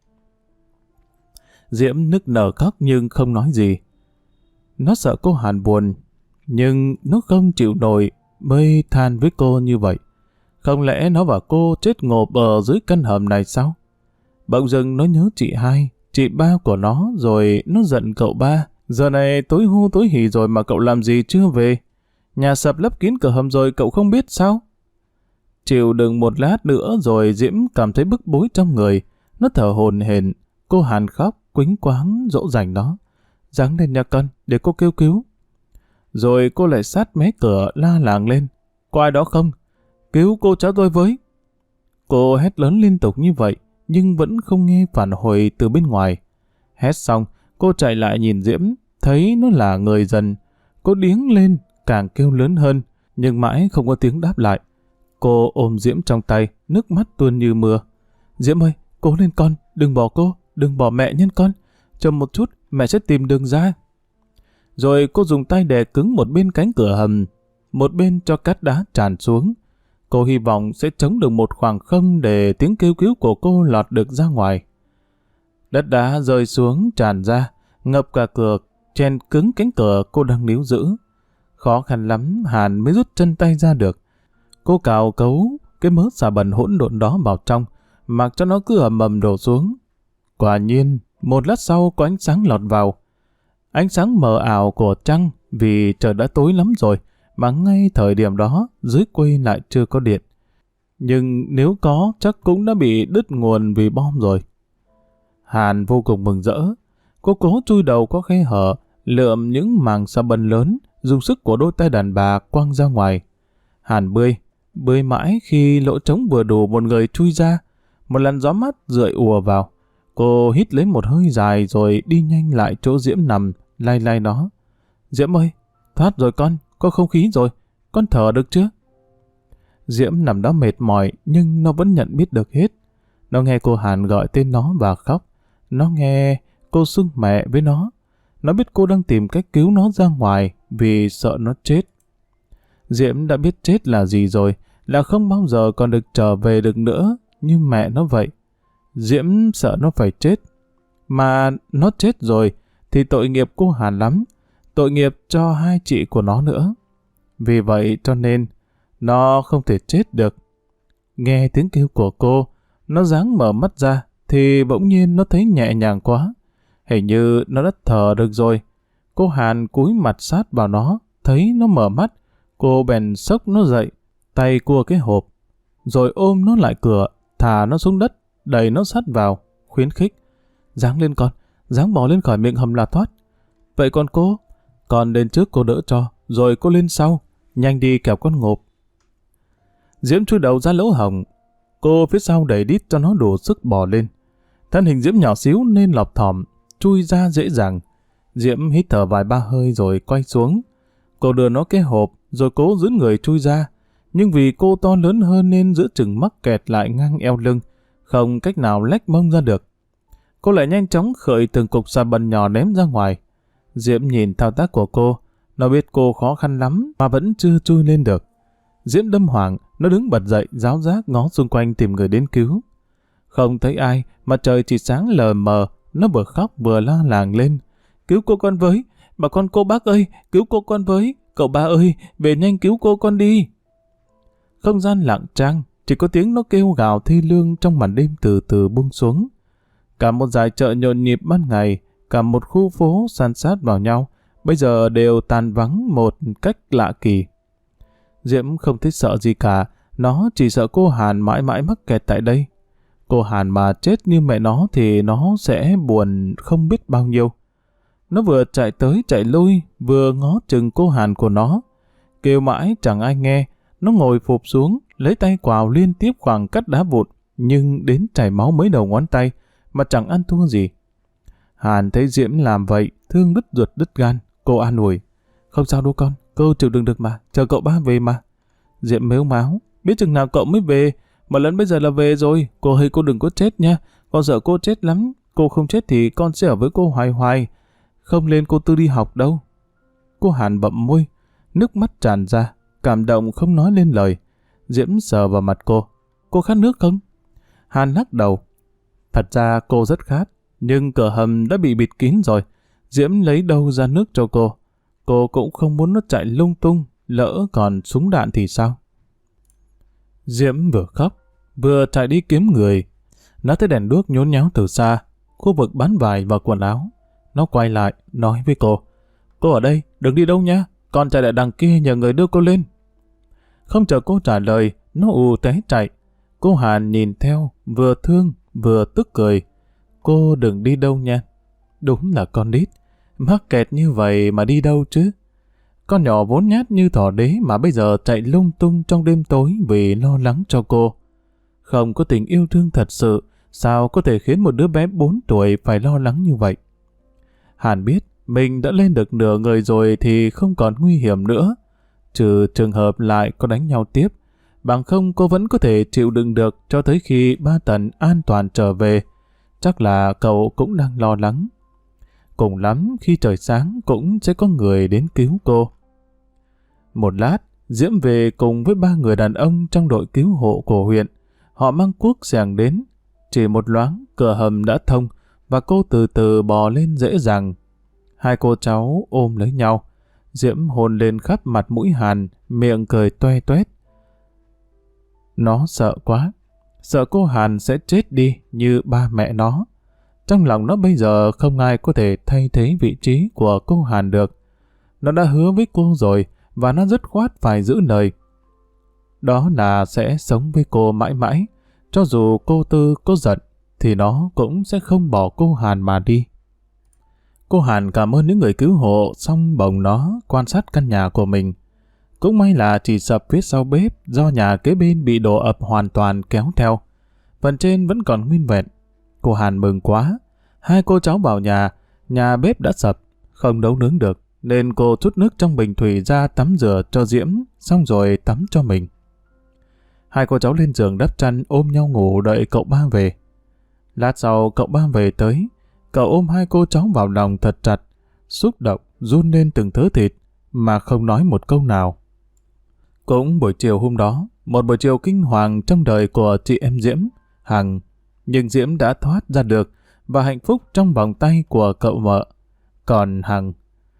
Diễm nức nở khóc nhưng không nói gì. Nó sợ cô Hàn buồn, nhưng nó không chịu nổi mới than với cô như vậy. Không lẽ nó và cô chết ngộp ở dưới căn hầm này sao? Bỗng dưng nó nhớ chị hai, chị ba của nó, rồi nó giận cậu ba. Giờ này tối hu tối hỉ rồi mà cậu làm gì chưa về? Nhà sập lấp kín cửa hầm rồi cậu không biết sao? Chịu đựng một lát nữa rồi Diễm cảm thấy bức bối trong người. Nó thở hổn hển. Cô Hàn khóc, quýnh quáng dỗ dành nó. Ráng lên nha con, để cô kêu cứu. Rồi cô lại sát mé cửa la làng lên. Có ai đó không? Cứu cô cháu tôi với. Cô hét lớn liên tục như vậy, nhưng vẫn không nghe phản hồi từ bên ngoài. Hét xong, cô chạy lại nhìn Diễm, thấy nó là người dần. Cô điếng lên, càng kêu lớn hơn, nhưng mãi không có tiếng đáp lại. Cô ôm Diễm trong tay, nước mắt tuôn như mưa. Diễm ơi, cố lên con, đừng bỏ cô, đừng bỏ mẹ nhân con. Chờ một chút, mẹ sẽ tìm đường ra. Rồi cô dùng tay đè cứng một bên cánh cửa hầm, một bên cho cát đá tràn xuống. Cô hy vọng sẽ chống được một khoảng không để tiếng kêu cứu của cô lọt được ra ngoài. Đất đá rơi xuống tràn ra, ngập cả cửa, chen cứng cánh cửa cô đang níu giữ. Khó khăn lắm Hàn mới rút chân tay ra được. Cô cào cấu cái mớ xà bẩn hỗn độn đó vào trong, mặc cho nó cứ ầm ầm đổ xuống. Quả nhiên, một lát sau có ánh sáng lọt vào. Ánh sáng mờ ảo của trăng, vì trời đã tối lắm rồi, mà ngay thời điểm đó dưới quê lại chưa có điện. Nhưng nếu có, chắc cũng đã bị đứt nguồn vì bom rồi. Hàn vô cùng mừng rỡ. Cô cố chui đầu có khe hở, lượm những màng xà bần lớn, dùng sức của đôi tay đàn bà quăng ra ngoài. Hàn bơi mãi khi lỗ trống vừa đủ một người chui ra. Một làn gió mát rượi ùa vào. Cô hít lấy một hơi dài rồi đi nhanh lại chỗ Diễm nằm, lay lay nó. Diễm ơi, thoát rồi con, có không khí rồi, con thở được chưa? Diễm nằm đó mệt mỏi nhưng nó vẫn nhận biết được hết. Nó nghe cô Hàn gọi tên nó và khóc. Nó nghe cô xưng mẹ với nó. Nó biết cô đang tìm cách cứu nó ra ngoài vì sợ nó chết. Diễm đã biết chết là gì rồi, là không bao giờ còn được trở về được nữa, như mẹ nó vậy. Diễm sợ nó phải chết. Mà nó chết rồi thì tội nghiệp cô Hàn lắm. tội nghiệp cho hai chị của nó nữa. Vì vậy cho nên, nó không thể chết được. Nghe tiếng kêu của cô, nó ráng mở mắt ra, thì bỗng nhiên nó thấy nhẹ nhàng quá. Hình như nó đã thở được rồi. Cô Hàn cúi mặt sát vào nó, thấy nó mở mắt. Cô bèn xốc nó dậy, tay cua cái hộp, rồi ôm nó lại cửa, thả nó xuống đất, đẩy nó sát vào, khuyến khích. Ráng lên con, ráng bò lên khỏi miệng hầm là thoát. Vậy còn cô? Con lên trước cô đỡ cho, rồi cô lên sau. Nhanh đi kẻo con ngộp. Diễm chui đầu ra lỗ hổng. Cô phía sau đẩy đít cho nó đủ sức bò lên. Thân hình Diễm nhỏ xíu nên lọp thỏm, chui ra dễ dàng. Diễm hít thở vài ba hơi rồi quay xuống. Cô đưa nó cái hộp, rồi cố giữ người chui ra. Nhưng vì cô to lớn hơn nên giữa chừng mắc kẹt lại ngang eo lưng, không cách nào lách mông ra được. Cô lại nhanh chóng khởi từng cục xà bần nhỏ ném ra ngoài. Diễm nhìn thao tác của cô, nó biết cô khó khăn lắm mà vẫn chưa chui lên được. Diễm đâm hoảng, nó đứng bật dậy, ráo rác ngó xung quanh tìm người đến cứu. Không thấy ai, mà trời chỉ sáng lờ mờ, nó vừa khóc vừa la làng lên. Cứu cô con với, bà con cô bác ơi, cứu cô con với, cậu ba ơi, về nhanh cứu cô con đi. Không gian lặng trăng, chỉ có tiếng nó kêu gào thê lương trong màn đêm từ từ buông xuống. Cả một dải chợ nhộn nhịp ban ngày, cả một khu phố san sát vào nhau, bây giờ đều tàn vắng một cách lạ kỳ. Diễm không thích sợ gì cả, nó chỉ sợ cô Hàn mãi mãi mắc kẹt tại đây. Cô Hàn mà chết như mẹ nó thì nó sẽ buồn không biết bao nhiêu. Nó vừa chạy tới chạy lui, vừa ngó chừng cô Hàn của nó. Kêu mãi chẳng ai nghe, nó ngồi phụp xuống, lấy tay quào liên tiếp khoảng cắt đá vụn, nhưng đến chảy máu mấy đầu ngón tay, mà chẳng ăn thua gì. Hàn thấy Diễm làm vậy, thương đứt ruột đứt gan, cô an ủi. Không sao đâu con, cô chịu đựng được mà, chờ cậu ba về mà. Diễm mếu máo, biết chừng nào cậu mới về, mà lần bây giờ là về rồi, cô ơi cô đừng có chết nha, con sợ cô chết lắm, cô không chết thì con sẽ ở với cô hoài hoài, không lên cô Tư đi học đâu. Cô Hàn bậm môi, nước mắt tràn ra, cảm động không nói lên lời. Diễm sờ vào mặt cô khát nước không? Hàn lắc đầu. Thật ra cô rất khát, nhưng cửa hầm đã bị bịt kín rồi. Diễm lấy đâu ra nước cho cô? Cô cũng không muốn nó chạy lung tung, lỡ còn súng đạn thì sao? Diễm vừa khóc, vừa chạy đi kiếm người. Nó thấy đèn đuốc nhốn nháo từ xa, khu vực bán vải và quần áo. Nó quay lại, nói với cô. Cô ở đây, đừng đi đâu nhá, con chạy lại đằng kia nhờ người đưa cô lên. Không chờ cô trả lời, nó ù té chạy. Cô Hàn nhìn theo, vừa thương, vừa tức cười. Cô đừng đi đâu nha. Đúng là con nít, mắc kẹt như vậy mà đi đâu chứ? Con nhỏ vốn nhát như thỏ đế mà bây giờ chạy lung tung trong đêm tối vì lo lắng cho cô. Không có tình yêu thương thật sự, sao có thể khiến một đứa bé 4 tuổi phải lo lắng như vậy? Hàn biết mình đã lên được nửa người rồi thì không còn nguy hiểm nữa. Trừ trường hợp lại có đánh nhau tiếp, bằng không cô vẫn có thể chịu đựng được cho tới khi ba Tần an toàn trở về. Chắc là cậu cũng đang lo lắng. Cùng lắm khi trời sáng cũng sẽ có người đến cứu cô. Một lát, Diễm về cùng với 3 người đàn ông trong đội cứu hộ của huyện. Họ mang cuốc xẻng đến. Chỉ một loáng, cửa hầm đã thông và cô từ từ bò lên dễ dàng. Hai cô cháu ôm lấy nhau. Diễm hôn lên khắp mặt mũi Hàn, miệng cười toe toét. Nó sợ quá. Sợ cô Hàn sẽ chết đi như ba mẹ nó. Trong lòng nó bây giờ không ai có thể thay thế vị trí của cô Hàn được. Nó đã hứa với cô rồi và nó dứt khoát phải giữ lời. Đó là sẽ sống với cô mãi mãi. Cho dù cô Tư có giận thì nó cũng sẽ không bỏ cô Hàn mà đi. Cô Hàn cảm ơn những người cứu hộ xong bồng nó quan sát căn nhà của mình. Cũng may là chỉ sập phía sau bếp do nhà kế bên bị đổ ập hoàn toàn kéo theo. Phần trên vẫn còn nguyên vẹn. Cô Hàn mừng quá. Hai cô cháu vào nhà bếp đã sập, không nấu nướng được, nên cô trút nước trong bình thủy ra tắm rửa cho Diễm, xong rồi tắm cho mình. Hai cô cháu lên giường đắp chăn ôm nhau ngủ đợi cậu ba về. Lát sau cậu ba về tới, cậu ôm hai cô cháu vào lòng thật chặt, xúc động, run lên từng thớ thịt, mà không nói một câu nào. Cũng buổi chiều hôm đó, một buổi chiều kinh hoàng trong đời của chị em Diễm, Hằng. Nhưng Diễm đã thoát ra được và hạnh phúc trong vòng tay của cậu mợ. Còn Hằng,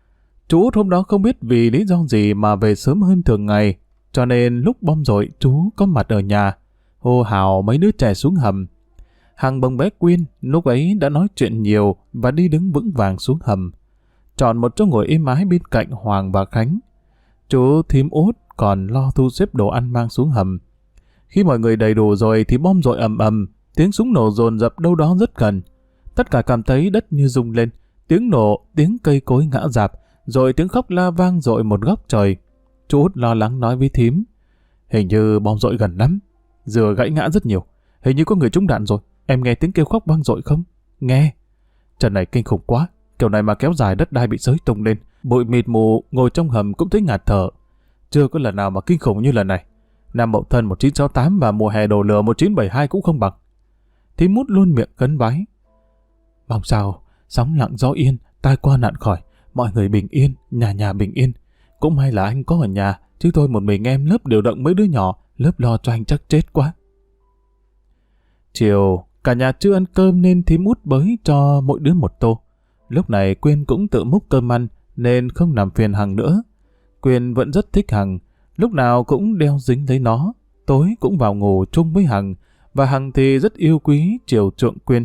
Chú Út hôm đó không biết vì lý do gì mà về sớm hơn thường ngày, cho nên lúc bom dội chú có mặt ở nhà, hô hào mấy đứa trẻ xuống hầm. Hằng bồng bé Quyên lúc ấy đã nói chuyện nhiều và đi đứng vững vàng xuống hầm, chọn một chỗ ngồi êm ái bên cạnh Hoàng và Khánh. Chú thím Út còn lo thu xếp đồ ăn mang xuống hầm. Khi mọi người đầy đủ rồi thì bom dội ầm ầm, tiếng súng nổ dồn dập đâu đó rất gần. Tất cả cảm thấy đất như rung lên, tiếng nổ, tiếng cây cối ngã rạp, rồi tiếng khóc la vang dội một góc trời. Chú Út lo lắng nói với thím, hình như bom dội gần lắm, dừa gãy ngã rất nhiều, hình như có người trúng đạn rồi. Em nghe tiếng kêu khóc vang dội không? Nghe. Trận này kinh khủng quá, kiểu này mà kéo dài đất đai bị xới tung lên, bụi mịt mù, ngồi trong hầm cũng thấy ngạt thở. Chưa có lần nào mà kinh khủng như lần này. Năm Mậu Thân 1968 và mùa hè đổ lửa 1972 cũng không bằng. Thím Mút luôn miệng khấn vái. Mong sao sóng lặng gió yên, tai qua nạn khỏi, mọi người bình yên, nhà nhà bình yên. Cũng may là anh có ở nhà, chứ tôi một mình em lớp điều động mấy đứa nhỏ, lớp lo cho anh chắc chết quá. Chiều, cả nhà chưa ăn cơm nên thím Út bới cho mỗi đứa một tô. Lúc này Quyên cũng tự múc cơm ăn nên không làm phiền Hằng nữa. Quyên vẫn rất thích Hằng, lúc nào cũng đeo dính lấy nó, tối cũng vào ngủ chung với Hằng, và Hằng thì rất yêu quý chiều chuộng Quyên.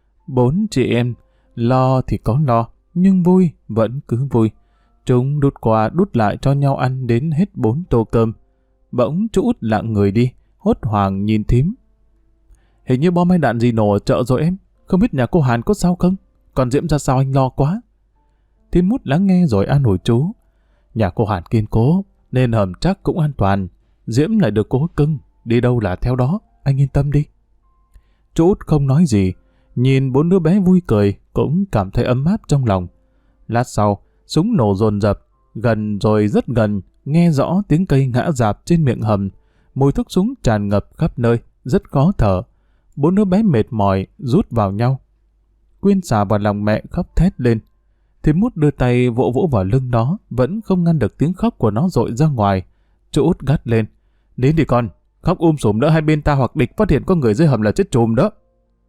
4 chị em, lo thì có lo, nhưng vui vẫn cứ vui. Chúng đút qua đút lại cho nhau ăn đến hết 4 tô cơm. Bỗng chú Út lặng người đi, hốt hoảng nhìn thím. Hình như bom hay đạn gì nổ ở chợ rồi em, không biết nhà cô Hàn có sao không? Còn Diễm ra sao anh lo quá. Thím Mút lắng nghe rồi an ủi chú. Nhà cô Hàn kiên cố, nên hầm chắc cũng an toàn. Diễm lại được cố cưng, đi đâu là theo đó, anh yên tâm đi. Chú Út không nói gì, nhìn 4 đứa bé vui cười, cũng cảm thấy ấm áp trong lòng. Lát sau, súng nổ dồn dập, gần rồi rất gần, nghe rõ tiếng cây ngã rạp trên miệng hầm, mùi thuốc súng tràn ngập khắp nơi, rất khó thở. 4 đứa bé mệt mỏi, rút vào nhau. Quyên xà vào lòng mẹ khóc thét lên. Thím Mút đưa tay vỗ vỗ vào lưng nó, vẫn không ngăn được tiếng khóc của nó dội ra ngoài. Chú Út gắt lên. Đến đi con, khóc sùm đỡ hai bên ta hoặc địch phát hiện có người dưới hầm là chết chùm đó.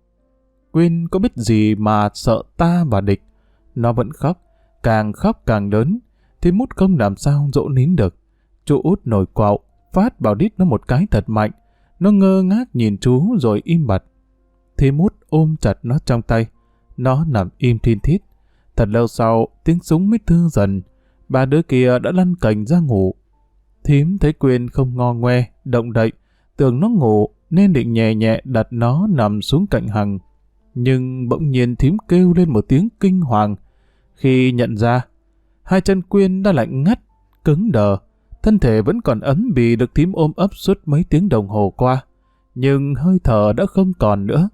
Quyên có biết gì mà sợ ta và địch. Nó vẫn khóc càng lớn. Thím Mút không làm sao dỗ nín được. Chú Út nổi quạo, phát vào đít nó một cái thật mạnh. Nó ngơ ngác nhìn chú rồi im bặt. Thím Mút ôm chặt nó trong tay. Nó nằm im thin thít. Thật lâu sau, tiếng súng mới thư dần. 3 đứa kia đã lăn cành ra ngủ. Thím thấy Quyên không ngo ngoe, động đậy, tưởng nó ngủ nên định nhẹ nhẹ đặt nó nằm xuống cạnh Hằng. Nhưng bỗng nhiên thím kêu lên một tiếng kinh hoàng khi nhận ra hai chân Quyên đã lạnh ngắt, cứng đờ. Thân thể vẫn còn ấm vì được thím ôm ấp suốt mấy tiếng đồng hồ qua, nhưng hơi thở đã không còn nữa.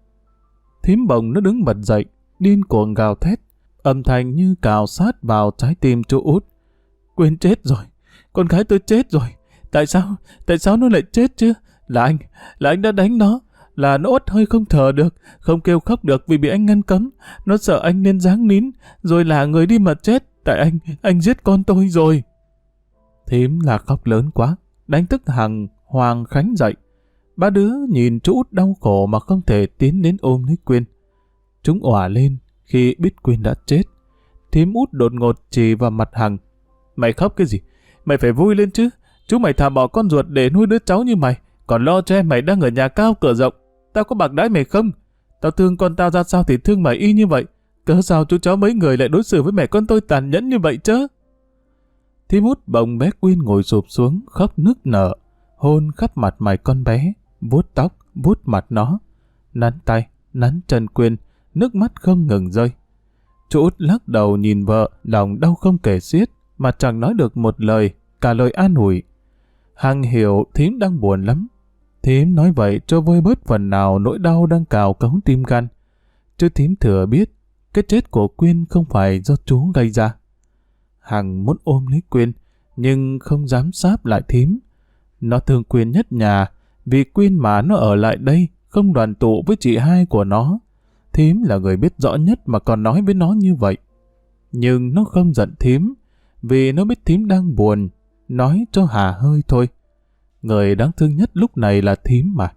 Thím bồng nó đứng bật dậy, điên cuồng gào thét, âm thanh như cào sát vào trái tim chú Út. Quyên chết rồi, con gái tôi chết rồi. Tại sao nó lại chết chứ? Là anh đã đánh nó, là nó uất hơi không thở được, không kêu khóc được vì bị anh ngăn cấm. Nó sợ anh nên giáng nín, rồi là người đi mà chết. Tại anh giết con tôi rồi. Thím là khóc lớn quá, đánh thức Hằng, Hoàng, Khánh dậy. 3 đứa nhìn chú Út đau khổ mà không thể tiến đến ôm lấy Quyên. Chúng òa lên khi biết Quyên đã chết. Thím Út đột ngột chỉ vào mặt Hằng. Mày khóc cái gì? Mày phải vui lên chứ. Chú mày thà bỏ con ruột để nuôi đứa cháu như mày, còn lo cho em mày đang ở nhà cao cửa rộng. Tao có bạc đãi mày không? Tao thương con tao ra sao thì thương mày y như vậy. Cớ sao chú cháu mấy người lại đối xử với mẹ con tôi tàn nhẫn như vậy chứ? Thím Út bồng bé Quyên ngồi sụp xuống, khóc nức nở, hôn khắp mặt mày con bé, vuốt tóc, vuốt mặt nó, nắn tay, nắn chân Quyên, nước mắt không ngừng rơi. Chú Út lắc đầu nhìn vợ, lòng đau không kể xiết, mà chẳng nói được một lời, cả lời an ủi. Hằng hiểu thím đang buồn lắm. Thím nói vậy cho vơi bớt phần nào nỗi đau đang cào cấu tim gan. Chứ thím thừa biết, cái chết của Quyên không phải do chú gây ra. Hằng muốn ôm lấy Quyên, nhưng không dám sáp lại thím. Nó thương Quyên nhất nhà, vì Quyên mà nó ở lại đây, không đoàn tụ với chị hai của nó. Thím là người biết rõ nhất mà còn nói với nó như vậy. Nhưng nó không giận thím, vì nó biết thím đang buồn, nói cho hà hơi thôi. Người đáng thương nhất lúc này là thím mà.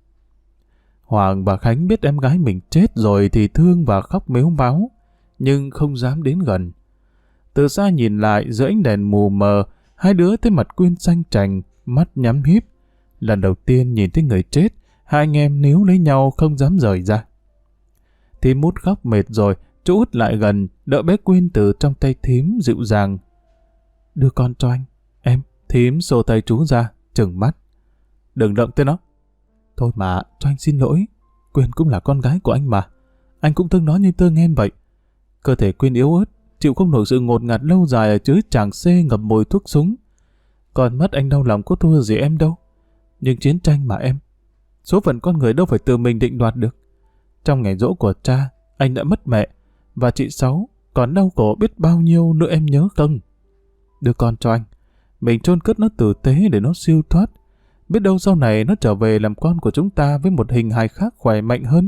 Hoàng và Khánh biết em gái mình chết rồi thì thương và khóc mếu máo, nhưng không dám đến gần. Từ xa nhìn lại giữa ánh đèn mù mờ, hai đứa thấy mặt Quyên xanh chành, mắt nhắm híp. Lần đầu tiên nhìn thấy người chết, hai anh em níu lấy nhau không dám rời ra. Thím Mút khóc mệt rồi, chú Út lại gần, đỡ bé Quyên từ trong tay thím dịu dàng. Đưa con cho anh, em. Thím xô tay chú ra, trừng mắt. Đừng động tới nó. Thôi mà, cho anh xin lỗi. Quyên cũng là con gái của anh mà. Anh cũng thương nó như thương em vậy. Cơ thể Quyên yếu ớt, chịu không nổi sự ngột ngạt lâu dài ở dưới tràng xê ngập mùi thuốc súng. Còn mắt anh đau lòng có thua gì em đâu. Nhưng chiến tranh mà em. Số phận con người đâu phải tự mình định đoạt được. Trong ngày giỗ của cha, anh đã mất mẹ. Và chị Sáu còn đau khổ biết bao nhiêu nữa em nhớ không? Đưa con cho anh. Mình chôn cất nó tử tế để nó siêu thoát. Biết đâu sau này nó trở về làm con của chúng ta với một hình hài khác khỏe mạnh hơn.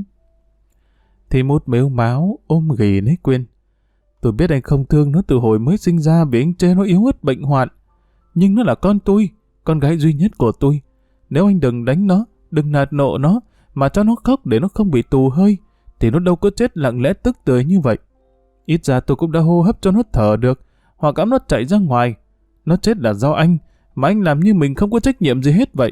Thì Mút mếu máo ôm ghì lấy Quyên. Tôi biết anh không thương nó từ hồi mới sinh ra vì anh chê nó yếu ớt bệnh hoạn. Nhưng nó là con tôi, con gái duy nhất của tôi. Nếu anh đừng đánh nó, đừng nạt nộ nó, mà cho nó khóc để nó không bị tù hơi, thì nó đâu có chết lặng lẽ tức tưởi như vậy. Ít ra tôi cũng đã hô hấp cho nó thở được, hoặc cõng nó chạy ra ngoài. Nó chết là do anh, mà anh làm như mình không có trách nhiệm gì hết vậy.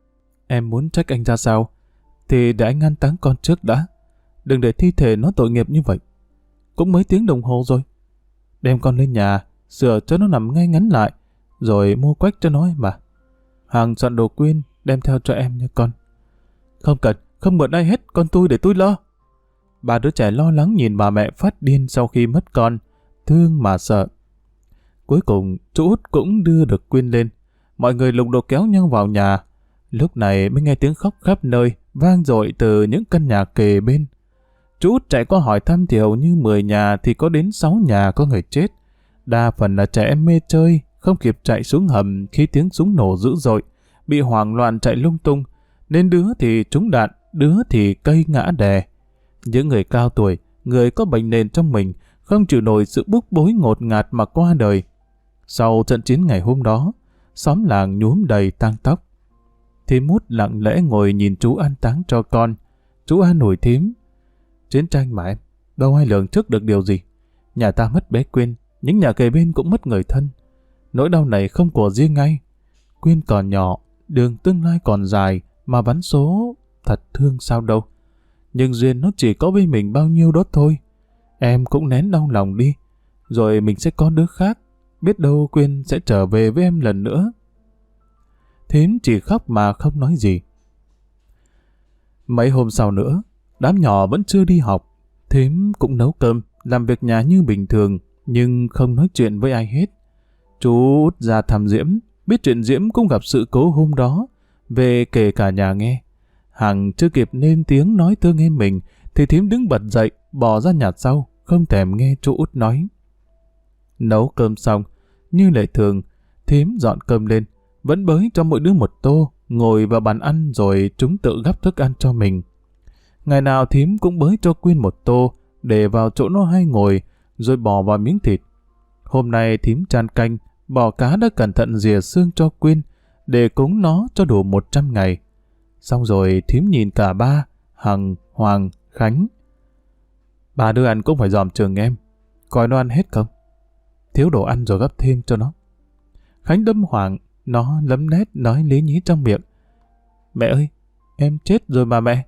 Em muốn trách anh ra sao, thì để anh an táng con trước đã. Đừng để thi thể nó tội nghiệp như vậy. Cũng mấy tiếng đồng hồ rồi. Đem con lên nhà, sửa cho nó nằm ngay ngắn lại, rồi mua quách cho nó mà. Hàng soạn đồ Quyên, đem theo cho em nha con. Không cần, không mượn ai hết, con tôi để tôi lo. Ba đứa trẻ lo lắng nhìn bà mẹ phát điên sau khi mất con, thương mà sợ. Cuối cùng, chú Út cũng đưa được Quyên lên. Mọi người lục đục kéo nhau vào nhà. Lúc này mới nghe tiếng khóc khắp nơi, vang dội từ những căn nhà kề bên. Chú Út chạy qua hỏi thăm thì hầu như 10 nhà thì có đến 6 nhà có người chết. Đa phần là trẻ em mê chơi, không kịp chạy xuống hầm khi tiếng súng nổ dữ dội, bị hoảng loạn chạy lung tung, nên đứa thì trúng đạn, đứa thì cây ngã đè. Những người cao tuổi, người có bệnh nền trong mình, không chịu nổi sự bức bối ngột ngạt mà qua đời. Sau trận chiến ngày hôm đó, xóm làng nhuốm đầy tang tóc. Thím Mút lặng lẽ ngồi nhìn chú an táng cho con. Chú an ủi thím. Chiến tranh mà em, đâu ai lường trước được điều gì. Nhà ta mất bé Quyên, những nhà kề bên cũng mất người thân. Nỗi đau này không của riêng ai. Quyên còn nhỏ, đường tương lai còn dài, mà bắn số thật thương sao đâu. Nhưng duyên nó chỉ có với mình bao nhiêu đó thôi. Em cũng nén đau lòng đi, rồi mình sẽ có đứa khác. Biết đâu Quyên sẽ trở về với em lần nữa. Thím chỉ khóc mà không nói gì. Mấy hôm sau nữa, đám nhỏ vẫn chưa đi học. Thím cũng nấu cơm, làm việc nhà như bình thường, nhưng không nói chuyện với ai hết. Chú Út ra thăm Diễm, biết chuyện Diễm cũng gặp sự cố hôm đó, về kể cả nhà nghe. Hằng chưa kịp nên tiếng nói thương em mình, thì thím đứng bật dậy, bỏ ra nhà sau, không thèm nghe chú Út nói. Nấu cơm xong, như lệ thường, thím dọn cơm lên, vẫn bới cho mỗi đứa một tô, ngồi vào bàn ăn rồi chúng tự gắp thức ăn cho mình. Ngày nào thím cũng bới cho Quyên một tô, để vào chỗ nó hay ngồi, rồi bỏ vào miếng thịt. Hôm nay thím chan canh, bò cá đã cẩn thận rìa xương cho Quyên, để cúng nó cho đủ 100 ngày. Xong rồi thím nhìn cả ba, Hằng, Hoàng, Khánh. Ba đứa ăn cũng phải dòm chừng em, coi nó ăn hết không. Thiếu đồ ăn rồi gấp thêm cho nó. Khánh đâm Hoàng, nó lấm nét nói lý nhí trong miệng. Mẹ ơi, em chết rồi mà mẹ.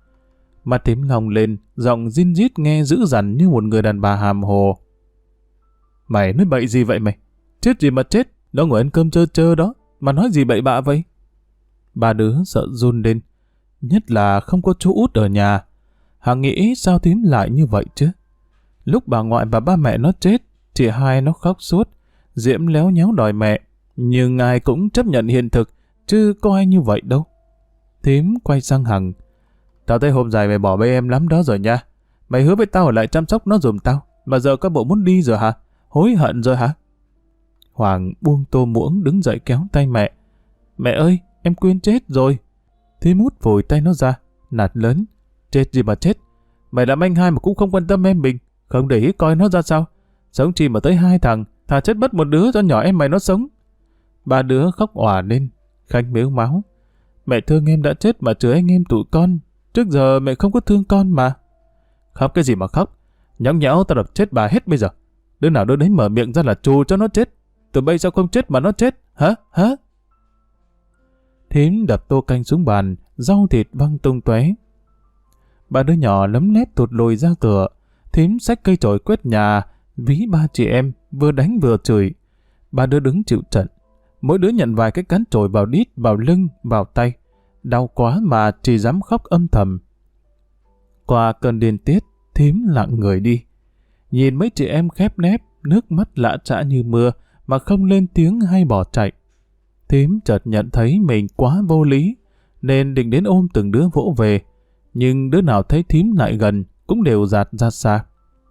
Mặt thím lòng lên, giọng rin rít nghe dữ dằn như một người đàn bà hàm hồ. Mày nói bậy gì vậy mày? Chết gì mà chết, nó ngồi ăn cơm chơ chơ đó, mà nói gì bậy bạ vậy? Ba đứa sợ run lên, nhất là không có chú Út ở nhà. Hằng nghĩ sao thím lại như vậy chứ? Lúc bà ngoại và ba mẹ nó chết, chị hai nó khóc suốt, Diễm léo nhéo đòi mẹ, nhưng ai cũng chấp nhận hiện thực, chứ có ai như vậy đâu. Thím quay sang Hằng. Tao thấy hôm dài mày bỏ bê em lắm đó rồi nha. Mày hứa với tao ở lại chăm sóc nó giùm tao, mà giờ các bộ muốn đi rồi hả? Hối hận rồi hả? Hoàng buông tô muỗng đứng dậy kéo tay mẹ. Mẹ ơi, em Quyên chết rồi. Thím Mút vội tay nó ra, nạt lớn. Chết gì mà chết? Mày làm anh hai mà cũng không quan tâm em mình, không để ý coi nó ra sao. Sống chi mà tới 2 thằng, thà chết mất một đứa cho nhỏ em mày nó sống. Ba đứa khóc òa lên. Khánh mếu máu. Mẹ thương em đã chết mà chửi anh em tụi con. Trước giờ mẹ không có thương con mà. Khóc cái gì mà khóc? Nhõng nhẽo tao đập chết bà hết bây giờ. Đứa nào đứa đấy mở miệng ra là trù cho nó chết. Tụi bay sao không chết mà nó chết, hả? Thím đập tô canh xuống bàn, rau thịt văng tung tóe. Ba đứa nhỏ lấm lét tụt lùi ra cửa. Thím xách cây chổi quét nhà, ví ba chị em, vừa đánh vừa chửi. Ba đứa đứng chịu trận. Mỗi đứa nhận vài cái cán chổi vào đít, vào lưng, vào tay. Đau quá mà chỉ dám khóc âm thầm. Qua cơn điên tiết, thím lặng người đi. Nhìn mấy chị em khép nép, nước mắt lã chã như mưa, mà không lên tiếng hay bỏ chạy. Thím chợt nhận thấy mình quá vô lý, nên định đến ôm từng đứa vỗ về. Nhưng đứa nào thấy thím lại gần, cũng đều dạt ra xa.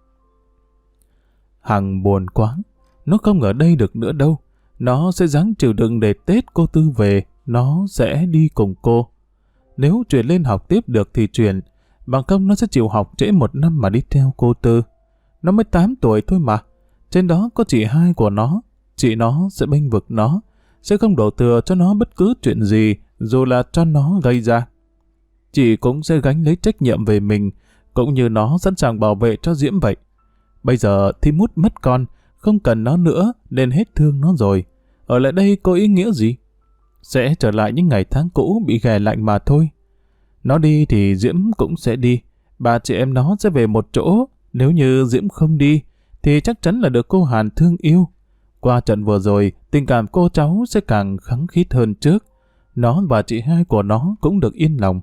Hằng buồn quá, nó không ở đây được nữa đâu. Nó sẽ ráng chịu đựng để Tết cô Tư về, nó sẽ đi cùng cô. Nếu chuyển lên học tiếp được thì chuyển, bằng không nó sẽ chịu học trễ 1 năm mà đi theo cô Tư. Nó mới 8 tuổi thôi mà. Trên đó có chị hai của nó. Chị nó sẽ bênh vực nó, sẽ không đổ thừa cho nó bất cứ chuyện gì, dù là cho nó gây ra. Chị cũng sẽ gánh lấy trách nhiệm về mình, cũng như nó sẵn sàng bảo vệ cho Diễm vậy. Bây giờ thì Mút mất con, không cần nó nữa nên hết thương nó rồi. Ở lại đây có ý nghĩa gì? Sẽ trở lại những ngày tháng cũ bị ghẻ lạnh mà thôi. Nó đi thì Diễm cũng sẽ đi. Ba chị em nó sẽ về một chỗ. Nếu như Diễm không đi, thì chắc chắn là được cô Hàn thương yêu. Qua trận vừa rồi, tình cảm cô cháu sẽ càng khăng khít hơn trước. Nó và chị hai của nó cũng được yên lòng.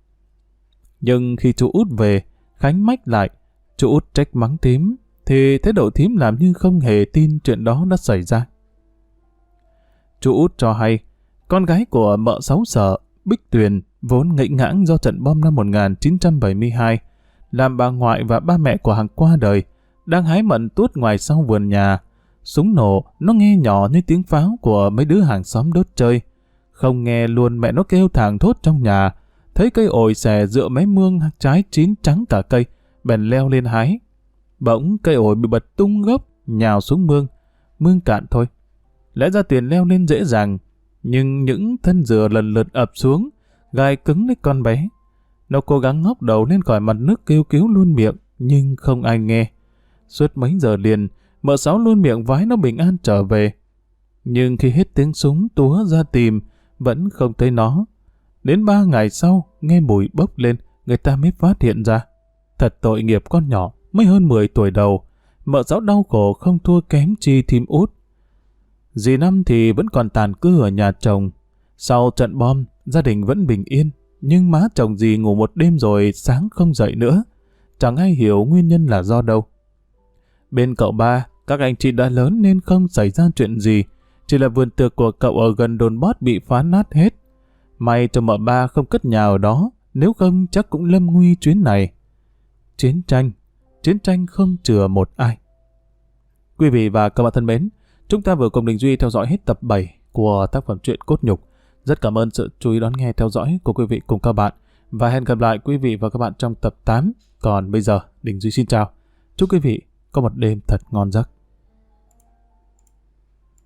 Nhưng khi chú Út về, Khánh mách lại, chú Út trách mắng thím, thì thái độ thím làm như không hề tin chuyện đó đã xảy ra. Chú Út cho hay, con gái của mợ Sáu Sợ, Bích Tuyền, vốn ngẫy ngãng do trận bom năm 1972, làm bà ngoại và ba mẹ của Hằng qua đời, đang hái mận tuốt ngoài sau vườn nhà. Súng nổ, nó nghe nhỏ như tiếng pháo của mấy đứa hàng xóm đốt chơi. Không nghe luôn mẹ nó kêu thảng thốt trong nhà, thấy cây ổi xẻ dựa mé mương trái chín trắng cả cây, bèn leo lên hái. Bỗng cây ổi bị bật tung gốc, nhào xuống mương cạn thôi. Lẽ ra Tuyền leo lên dễ dàng, nhưng những thân dừa lần lượt ập xuống, gai cứng lấy con bé. Nó cố gắng ngóc đầu lên khỏi mặt nước kêu cứu luôn miệng, nhưng không ai nghe. Suốt mấy giờ liền, mợ Sáu luôn miệng vái nó bình an trở về. Nhưng khi hết tiếng súng túa ra tìm, vẫn không thấy nó. Đến 3 ngày sau, nghe mùi bốc lên, người ta mới phát hiện ra. Thật tội nghiệp con nhỏ, mới hơn 10 tuổi đầu. Mợ Sáu đau khổ không thua kém chi thím Út. Dì Năm thì vẫn còn tàn cư ở nhà chồng. Sau trận bom, gia đình vẫn bình yên. Nhưng má chồng dì ngủ một đêm rồi sáng không dậy nữa. Chẳng ai hiểu nguyên nhân là do đâu. Bên cậu ba, các anh chị đã lớn nên không xảy ra chuyện gì. Chỉ là vườn tược của cậu ở gần đồn bót bị phá nát hết. May cho mợ ba không cất nhà ở đó, nếu không chắc cũng lâm nguy chuyến này. Chiến tranh không chừa một ai. Quý vị và các bạn thân mến, chúng ta vừa cùng Đình Duy theo dõi hết tập 7 của tác phẩm truyện Cốt Nhục. Rất cảm ơn sự chú ý đón nghe theo dõi của quý vị cùng các bạn. Và hẹn gặp lại quý vị và các bạn trong tập 8. Còn bây giờ, Đình Duy xin chào. Chúc quý vị có một đêm thật ngon giấc.